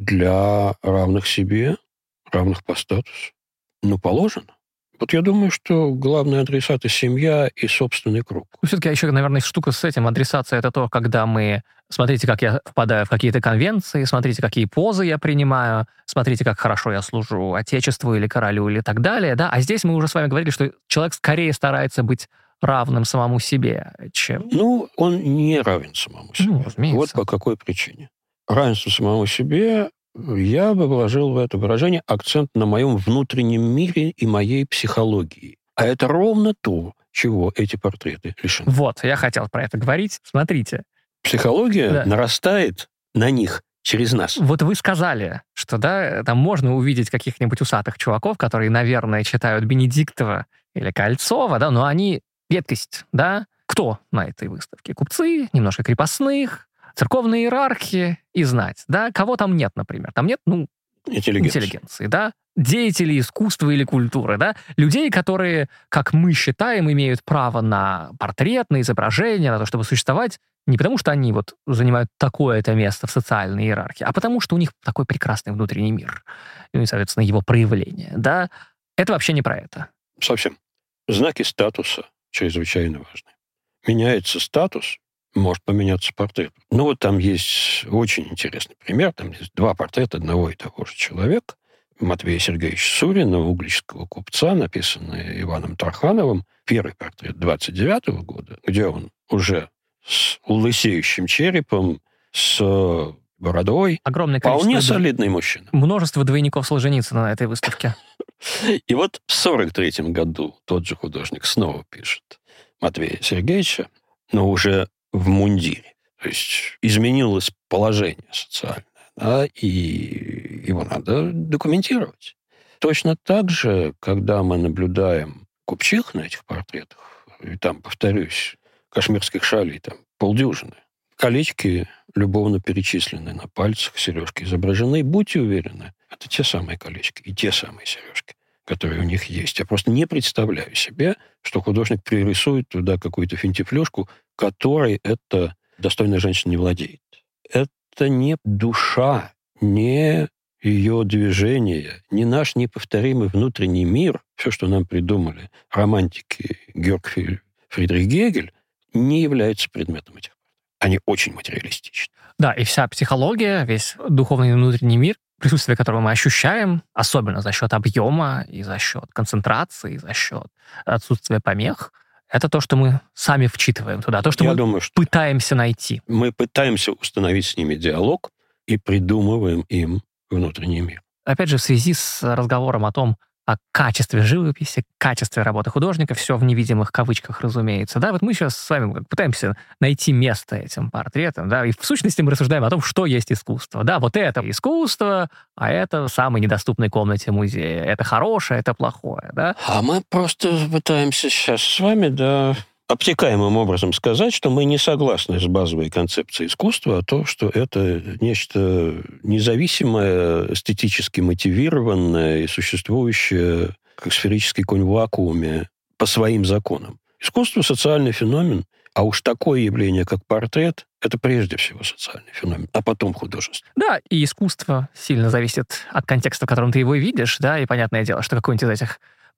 Для равных себе, равных по статусу, положено. Вот я думаю, что главный адресат — это семья и собственный круг. Все-таки еще, наверное, штука с этим. Адресация — это то, когда мы... Смотрите, как я впадаю в какие-то конвенции, смотрите, какие позы я принимаю, смотрите, как хорошо я служу отечеству или королю или так далее. Да? А здесь мы уже с вами говорили, что человек скорее старается быть равным самому себе, чем... Он не равен самому себе. Вот по какой причине. Равенство самому себе, я бы вложил в это выражение акцент на моем внутреннем мире и моей психологии. А это ровно то, чего эти портреты лишены. Вот, я хотел про это говорить. Смотрите. Психология нарастает на них через нас. Вот вы сказали, что, там можно увидеть каких-нибудь усатых чуваков, которые, наверное, читают Бенедиктова или Кольцова, но они редкость, Кто на этой выставке? Купцы, немножко крепостных, церковные иерархи и знать, Кого там нет, например? Там нет, интеллигенции, деятелей искусства или культуры, людей, которые, как мы считаем, имеют право на портрет, на изображение, на то, чтобы существовать, не потому что они занимают такое-то место в социальной иерархии, а потому что у них такой прекрасный внутренний мир, и, соответственно, его проявление, Это вообще не про это. Совсем. Знаки статуса чрезвычайно важны. Меняется статус, может поменяться портрет. Там есть очень интересный пример. Там есть два портрета одного и того же человека. Матвея Сергеевича Сурина, угличского купца, написанный Иваном Тархановым. Первый портрет 29-го года, где он уже с лысеющим черепом, с бородой. Огромное количество. Вполне солидный мужчина. Множество двойников Солженицына на этой выставке. И вот в 43-м году тот же художник снова пишет Матвея Сергеевича, но уже в мундире. То есть изменилось положение социальное, и его надо документировать. Точно так же, когда мы наблюдаем купчих на этих портретах, и там, повторюсь, кашмирских шалей там полдюжины, колечки любовно перечислены на пальцах, сережки изображены. Будьте уверены, это те самые колечки и те самые сережки, которые у них есть. Я просто не представляю себе, что художник пририсует туда какую-то финтифлюшку, которой эта достойная женщина не владеет. Это не душа, не ее движение, не наш неповторимый внутренний мир, все, что нам придумали романтики Георг Фридрих Гегель, не является предметом этих. Они очень материалистичны. Да, и вся психология, весь духовный внутренний мир, присутствие которого мы ощущаем, особенно за счет объема и за счет концентрации, и за счет отсутствия помех, это то, что мы сами вчитываем туда, то, что пытаемся найти. Мы пытаемся установить с ними диалог и придумываем им внутренний мир. Опять же, в связи с разговором о том, о качестве живописи, качестве работы художника, все в невидимых кавычках, разумеется. Вот мы сейчас с вами пытаемся найти место этим портретам, и в сущности мы рассуждаем о том, что есть искусство. Вот это искусство, а это в самой недоступной комнате музея. Это хорошее, это плохое, А мы просто пытаемся сейчас с вами, обтекаемым образом сказать, что мы не согласны с базовой концепцией искусства, а то, что это нечто независимое, эстетически мотивированное и существующее, как сферический конь в вакууме, по своим законам. Искусство — социальный феномен, а уж такое явление, как портрет, это прежде всего социальный феномен, а потом художество. Да, и искусство сильно зависит от контекста, в котором ты его видишь, и понятное дело, что какой-нибудь из этих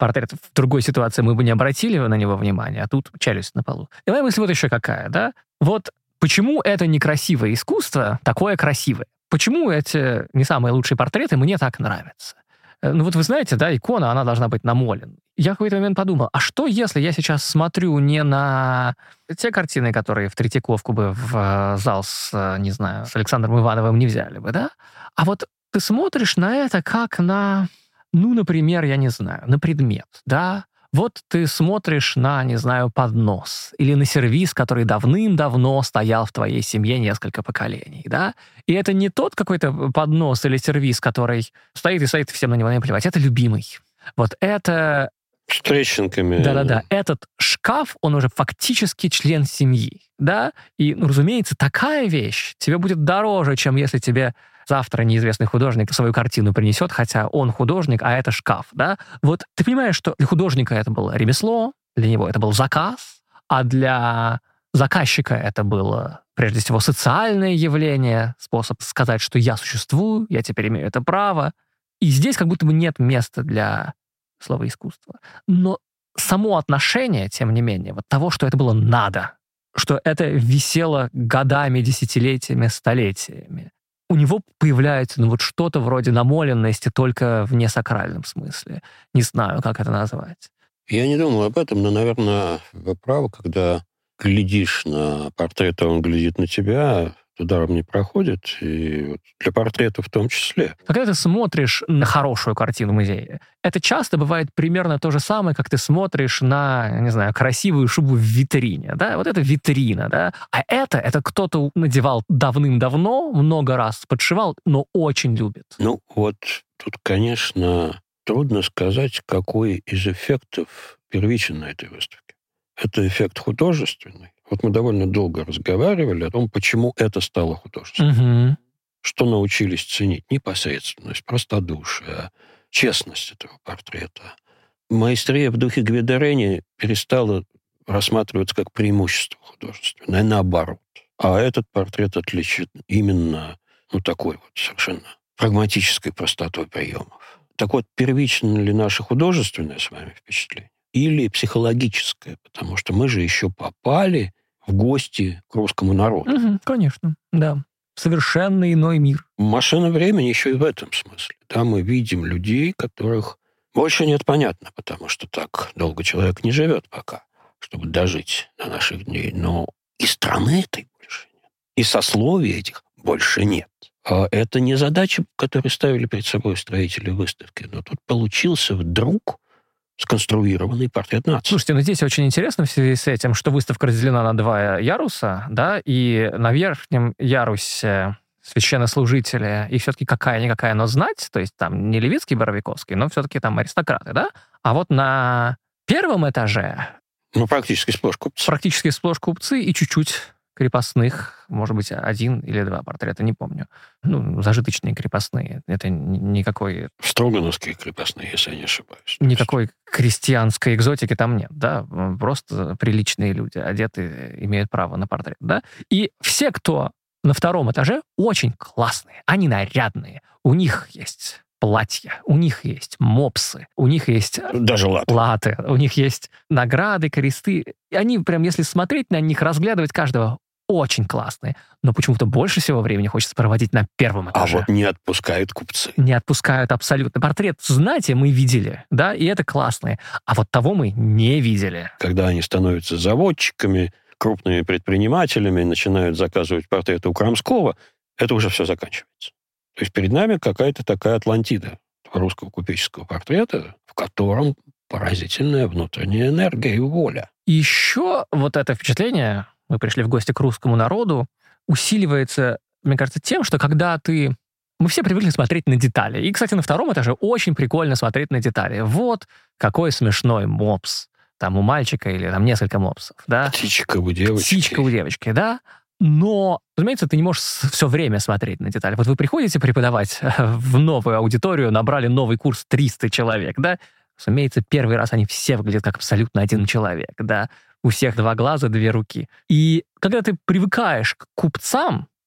портрет в другой ситуации мы бы не обратили на него внимания, а тут челюсть на полу. И моя мысль вот еще какая, да? Вот почему это некрасивое искусство такое красивое? Почему эти не самые лучшие портреты мне так нравятся? Ну вот вы знаете, да, икона, она должна быть намоленной. Я в какой-то момент подумал, а что если я сейчас смотрю не на те картины, которые в Третьяковку бы в зал с, не знаю, с Александром Ивановым не взяли бы, да? А вот ты смотришь на это как на, ну, например, я не знаю, на предмет, да? Вот ты смотришь на, не знаю, поднос или на сервиз, который давным-давно стоял в твоей семье несколько поколений, да? И это не тот какой-то поднос или сервиз, который стоит и стоит, всем на него наплевать. Это любимый. Вот это... С трещинками. Да-да-да. Этот шкаф, он уже фактически член семьи, да? И, ну, разумеется, такая вещь тебе будет дороже, чем если тебе завтра неизвестный художник свою картину принесет, хотя он художник, а это шкаф, да? Вот ты понимаешь, что для художника это было ремесло, для него это был заказ, а для заказчика это было, прежде всего, социальное явление, способ сказать, что я существую, я теперь имею это право. И здесь как будто бы нет места для слова искусства. Но само отношение, тем не менее, вот того, что это было надо, что это висело годами, десятилетиями, столетиями, у него появляется, ну, вот что-то вроде намоленности, только в несакральном смысле. Не знаю, как это назвать. Я не думал об этом, но, наверное, вы правы, когда глядишь на портрет, а он глядит на тебя, ударом не проходит, и вот для портрета в том числе. Когда ты смотришь на хорошую картину музея, это часто бывает примерно то же самое, как ты смотришь на, не знаю, красивую шубу в витрине, да, вот это витрина, да, а это кто-то надевал давным-давно, много раз подшивал, но очень любит. Ну, вот тут, конечно, трудно сказать, какой из эффектов первичен на этой выставке. Это эффект художественный. Вот мы довольно долго разговаривали о том, почему это стало художеством. Угу. Что научились ценить? Непосредственность, простодушие, честность этого портрета. Маэстрия в духе Гвидарени перестала рассматриваться как преимущество художественное, наоборот. А этот портрет отличит именно, ну, такой вот совершенно прагматической простотой приемов. Так вот, первично ли наше художественное с вами впечатление? Или психологическое? Потому что мы же еще попали в гости к русскому народу. Угу, конечно, да. Совершенно иной мир. Машина времени еще и в этом смысле. Да, мы видим людей, которых больше нет понятно, потому что так долго человек не живет пока, чтобы дожить до наших дней. Но и страны этой больше нет. И сословий этих больше нет. А это не задача, которую ставили перед собой строители выставки. Но тут получился вдруг сконструированный портрет нации. Слушайте, ну здесь очень интересно в связи с этим, что выставка разделена на 2 яруса, да, и на верхнем ярусе священнослужители, и все-таки какая-никакая, но знать, то есть там не Левицкий, Боровиковский, но все-таки там аристократы, да, а вот на первом этаже... Ну, практически сплошь купцы. Практически сплошь купцы и чуть-чуть крепостных, может быть, 1 или 2 портрета, не помню. Ну, зажиточные крепостные. Это никакой... Строгановские крепостные, если я не ошибаюсь. Никакой крестьянской экзотики там нет, да. Просто приличные люди, одеты, имеют право на портрет, да. И все, кто на 2 этаже, очень классные. Они нарядные. У них есть платья, у них есть мопсы, у них есть... Даже латы. У них есть награды, кресты. И они прям, если смотреть на них, разглядывать каждого, очень классные. Но почему-то больше всего времени хочется проводить на 1 этаже. А вот не отпускают купцы. Не отпускают абсолютно. Портрет, знаете, мы видели, да, и это классные. А вот того мы не видели. Когда они становятся заводчиками, крупными предпринимателями, начинают заказывать портреты у Крамского, это уже все заканчивается. То есть перед нами какая-то такая Атлантида русского купеческого портрета, в котором поразительная внутренняя энергия и воля. И еще вот это впечатление, мы пришли в гости к русскому народу, усиливается, мне кажется, тем, что когда ты... Мы все привыкли смотреть на детали. И, кстати, на 2 этаже очень прикольно смотреть на детали. Вот какой смешной мопс. Там у мальчика или там несколько мопсов, да? Птичка у девочки. Птичка у девочки, да? Но, разумеется, ты не можешь все время смотреть на детали. Вот вы приходите преподавать в новую аудиторию, набрали новый курс 300 человек, да? Разумеется, первый раз они все выглядят как абсолютно один человек, да? У всех 2 глаза, 2 руки. И когда ты привыкаешь к купцам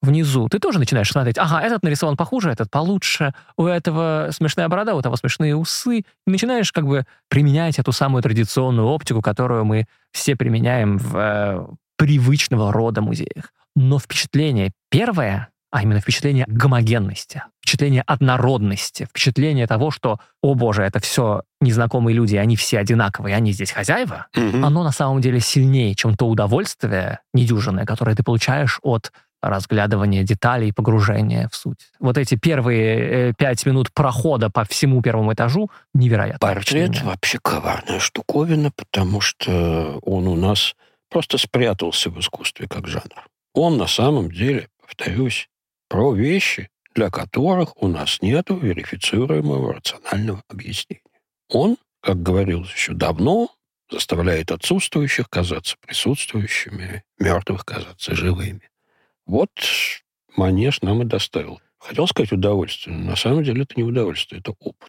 внизу, ты тоже начинаешь смотреть, ага, этот нарисован похуже, этот получше, у этого смешная борода, у того смешные усы. И начинаешь как бы применять эту самую традиционную оптику, которую мы все применяем в привычного рода музеях. Но впечатление первое, а именно впечатление гомогенности, впечатление однородности, впечатление того, что, о боже, это все незнакомые люди, они все одинаковые, они здесь хозяева, оно на самом деле сильнее, чем то удовольствие недюжинное, которое ты получаешь от разглядывания деталей и погружения в суть. Вот эти первые 5 минут прохода по всему первому этажу невероятно. Портрет вообще коварная штуковина, потому что он у нас просто спрятался в искусстве как жанр. Он на самом деле, повторюсь, про вещи, для которых у нас нет верифицируемого рационального объяснения. Он, как говорилось еще давно, заставляет отсутствующих казаться присутствующими, мертвых казаться живыми. Вот манеж нам и доставил. Хотел сказать удовольствие, но на самом деле это не удовольствие, это опыт.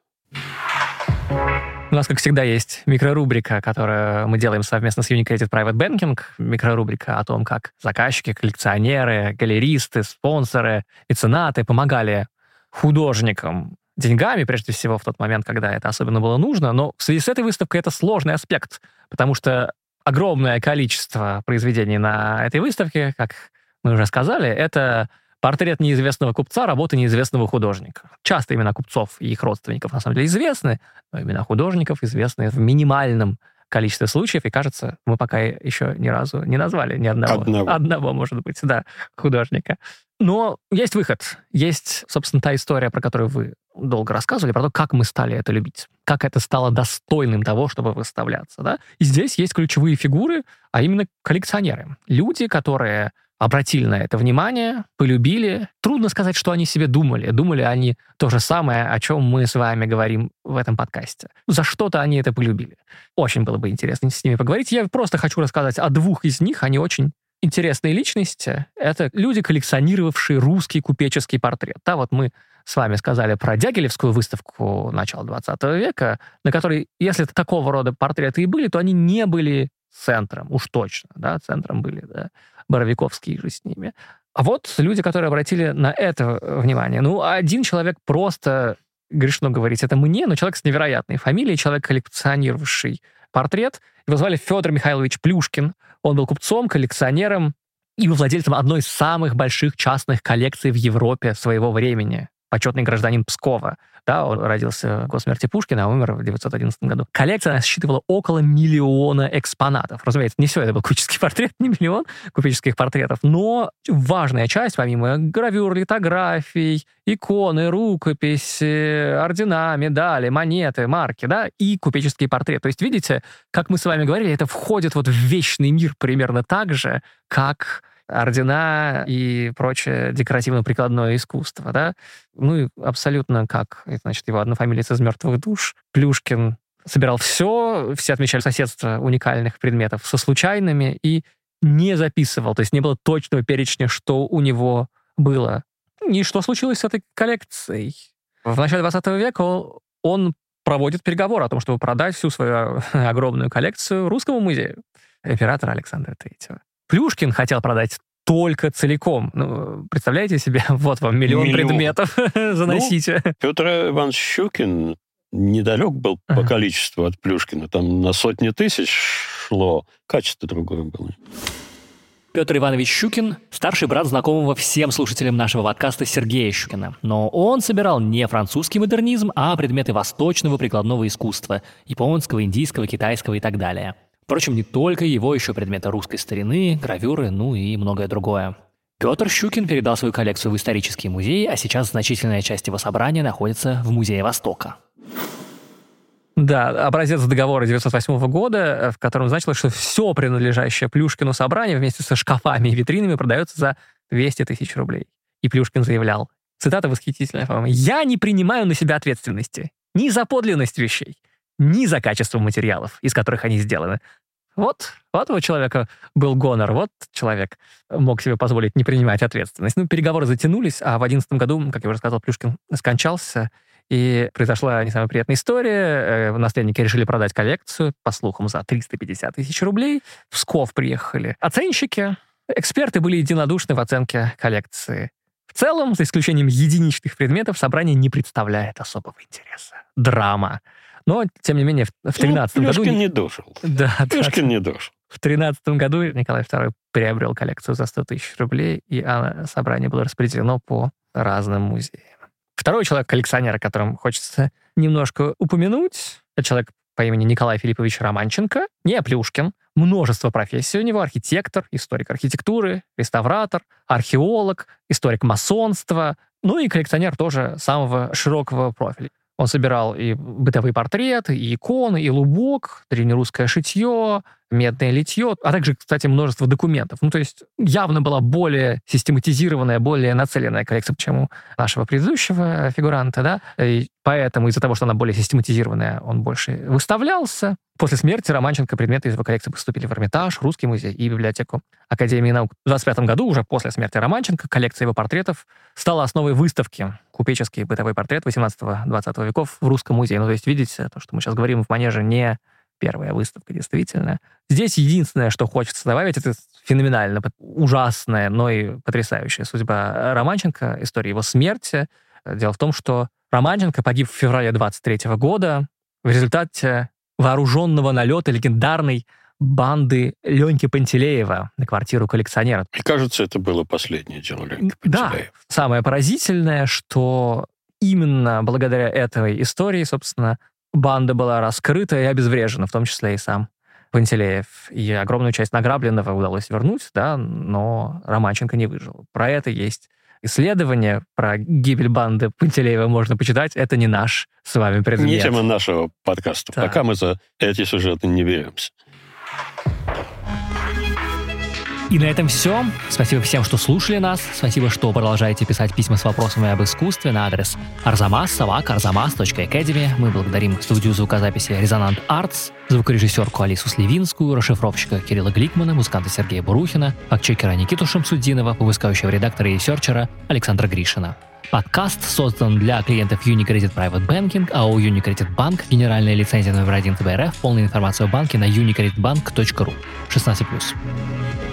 У нас, как всегда, есть микрорубрика, которую мы делаем совместно с Unicredit Private Banking. Микрорубрика о том, как заказчики, коллекционеры, галеристы, спонсоры, меценаты помогали художникам деньгами, прежде всего, в тот момент, когда это особенно было нужно. Но в связи с этой выставкой это сложный аспект, потому что огромное количество произведений на этой выставке, как мы уже сказали, это портрет неизвестного купца, работа неизвестного художника. Часто имена купцов и их родственников на самом деле известны, но имена художников известны в минимальном количестве случаев, и, кажется, мы пока еще ни разу не назвали ни одного. Одного, может быть, да, художника. Но есть выход. Есть, собственно, та история, про которую вы долго рассказывали, про то, как мы стали это любить, как это стало достойным того, чтобы выставляться. Да? И здесь есть ключевые фигуры, а именно коллекционеры. Люди, которые обратили на это внимание, полюбили. Трудно сказать, что они себе думали. Думали они то же самое, о чем мы с вами говорим в этом подкасте. За что-то они это полюбили. Очень было бы интересно с ними поговорить. Я просто хочу рассказать о двух из них. Они очень интересные личности. Это люди, коллекционировавшие русский купеческий портрет. Да, вот мы с вами сказали про Дягилевскую выставку начала 20 века, на которой, если такого рода портреты и были, то они не были центром, уж точно. Да, центром были, да, Боровиковские же с ними. А вот люди, которые обратили на это внимание. Ну, один человек просто, грешно говорить, это мне, но человек с невероятной фамилией, человек, коллекционировавший портрет. Его звали Федор Михайлович Плюшкин. Он был купцом, коллекционером и владельцем одной из самых больших частных коллекций в Европе своего времени. Почетный гражданин Пскова. Да, он родился в смерти Пушкина, а умер в 1911 году. Коллекция насчитывала около 1 миллиона экспонатов. Разумеется, не все это был купеческий портрет, не 1 миллион купеческих портретов, но важная часть, помимо гравюр, литографий, иконы, рукописи, ордена, медали, монеты, марки, да, и купеческий портрет. То есть, видите, как мы с вами говорили, это входит вот в вечный мир примерно так же, как ордена и прочее декоративно-прикладное искусство, да? Ну и абсолютно как, значит, его однофамилец из «Мертвых душ». Плюшкин собирал все отмечали соседство уникальных предметов со случайными и не записывал, то есть не было точного перечня, что у него было. И что случилось с этой коллекцией? В начале 20 века он проводит переговоры о том, чтобы продать всю свою огромную коллекцию Русскому музею императора Александра III. Плюшкин хотел продать только целиком. Ну, представляете себе, вот вам миллион предметов, заносите. Ну, Петр Иванович Щукин недалек был по количеству от Плюшкина. Там на сотни тысяч шло. Качество другое было. Петр Иванович Щукин – старший брат знакомого всем слушателям нашего подкаста Сергея Щукина. Но он собирал не французский модернизм, а предметы восточного прикладного искусства – японского, индийского, китайского и так далее. Впрочем, не только его, еще предметы русской старины, гравюры, ну и многое другое. Петр Щукин передал свою коллекцию в исторический музей, а сейчас значительная часть его собрания находится в Музее Востока. Да, образец договора 1908 года, в котором значилось, что все принадлежащее Плюшкину собрание вместе со шкафами и витринами продается за 200 тысяч рублей. И Плюшкин заявлял, цитата восхитительная, по-моему, «Я не принимаю на себя ответственности ни за подлинность вещей, ни за качество материалов, из которых они сделаны». Вот у человека был гонор, вот человек мог себе позволить не принимать ответственность. Ну, переговоры затянулись, а в 2011 году, как я уже сказал, Плюшкин скончался, и произошла не самая приятная история. Наследники решили продать коллекцию, по слухам, за 350 тысяч рублей. В Псков приехали оценщики. Эксперты были единодушны в оценке коллекции. В целом, за исключением единичных предметов, собрание не представляет особого интереса. Драма. Но, тем не менее, в 13 году... Плюшкин не дожил. Да, Плюшкин не дожил. В 13 году Николай II приобрел коллекцию за 100 тысяч рублей, и собрание было распределено по разным музеям. Второй человек-коллекционер, о котором хочется немножко упомянуть, это человек по имени Николай Филиппович Романченко, не Плюшкин. Множество профессий у него: архитектор, историк архитектуры, реставратор, археолог, историк масонства, ну и коллекционер тоже самого широкого профиля. Он собирал и бытовые портреты, и иконы, и лубок, древнерусское шитье, медное литье, а также, кстати, множество документов. Ну, то есть явно была более систематизированная, более нацеленная коллекция, чем у нашего предыдущего фигуранта, да. И поэтому из-за того, что она более систематизированная, он больше выставлялся. После смерти Романченко предметы из его коллекции поступили в Эрмитаж, Русский музей и библиотеку Академии наук. В 25 году, уже после смерти Романченко, коллекция его портретов стала основой выставки «Купеческий бытовой портрет 18-20 веков» в Русском музее. Ну, то есть, видите, то, что мы сейчас говорим в Манеже, не первая выставка, действительно. Здесь единственное, что хочется добавить, это феноменально ужасная, но и потрясающая судьба Романченко, история его смерти. Дело в том, что Романченко погиб в феврале 23 года в результате вооруженного налета легендарной банды Леньки Пантелеева на квартиру коллекционера. И кажется, это было последнее дело Леньки Пантелеева. Да, самое поразительное, что именно благодаря этой истории, собственно, банда была раскрыта и обезврежена, в том числе и сам Пантелеев. И огромную часть награбленного удалось вернуть, да, но Романченко не выжил. Про это есть исследование, про гибель банды Пантелеева можно почитать. Это не наш с вами предмет. Не тема нашего подкаста. Да. Пока мы за эти сюжеты не беремся. И на этом все. Спасибо всем, что слушали нас. Спасибо, что продолжаете писать письма с вопросами об искусстве на адрес arzamas@arzamas.academy. Мы благодарим студию звукозаписи Резонант Артс, звукорежиссерку Алису Сливинскую, расшифровщика Кирилла Гликмана, музыканта Сергея Бурухина, фактчекера Никиту Шамсуддинова, выпускающего редактора и ресерчера Александра Гришина. Подкаст создан для клиентов Unicredit Private Banking, АО Unicredit Bank, генеральная лицензия номер 1 КБРФ, полная информация о банке на unicreditbank.ru. 16+.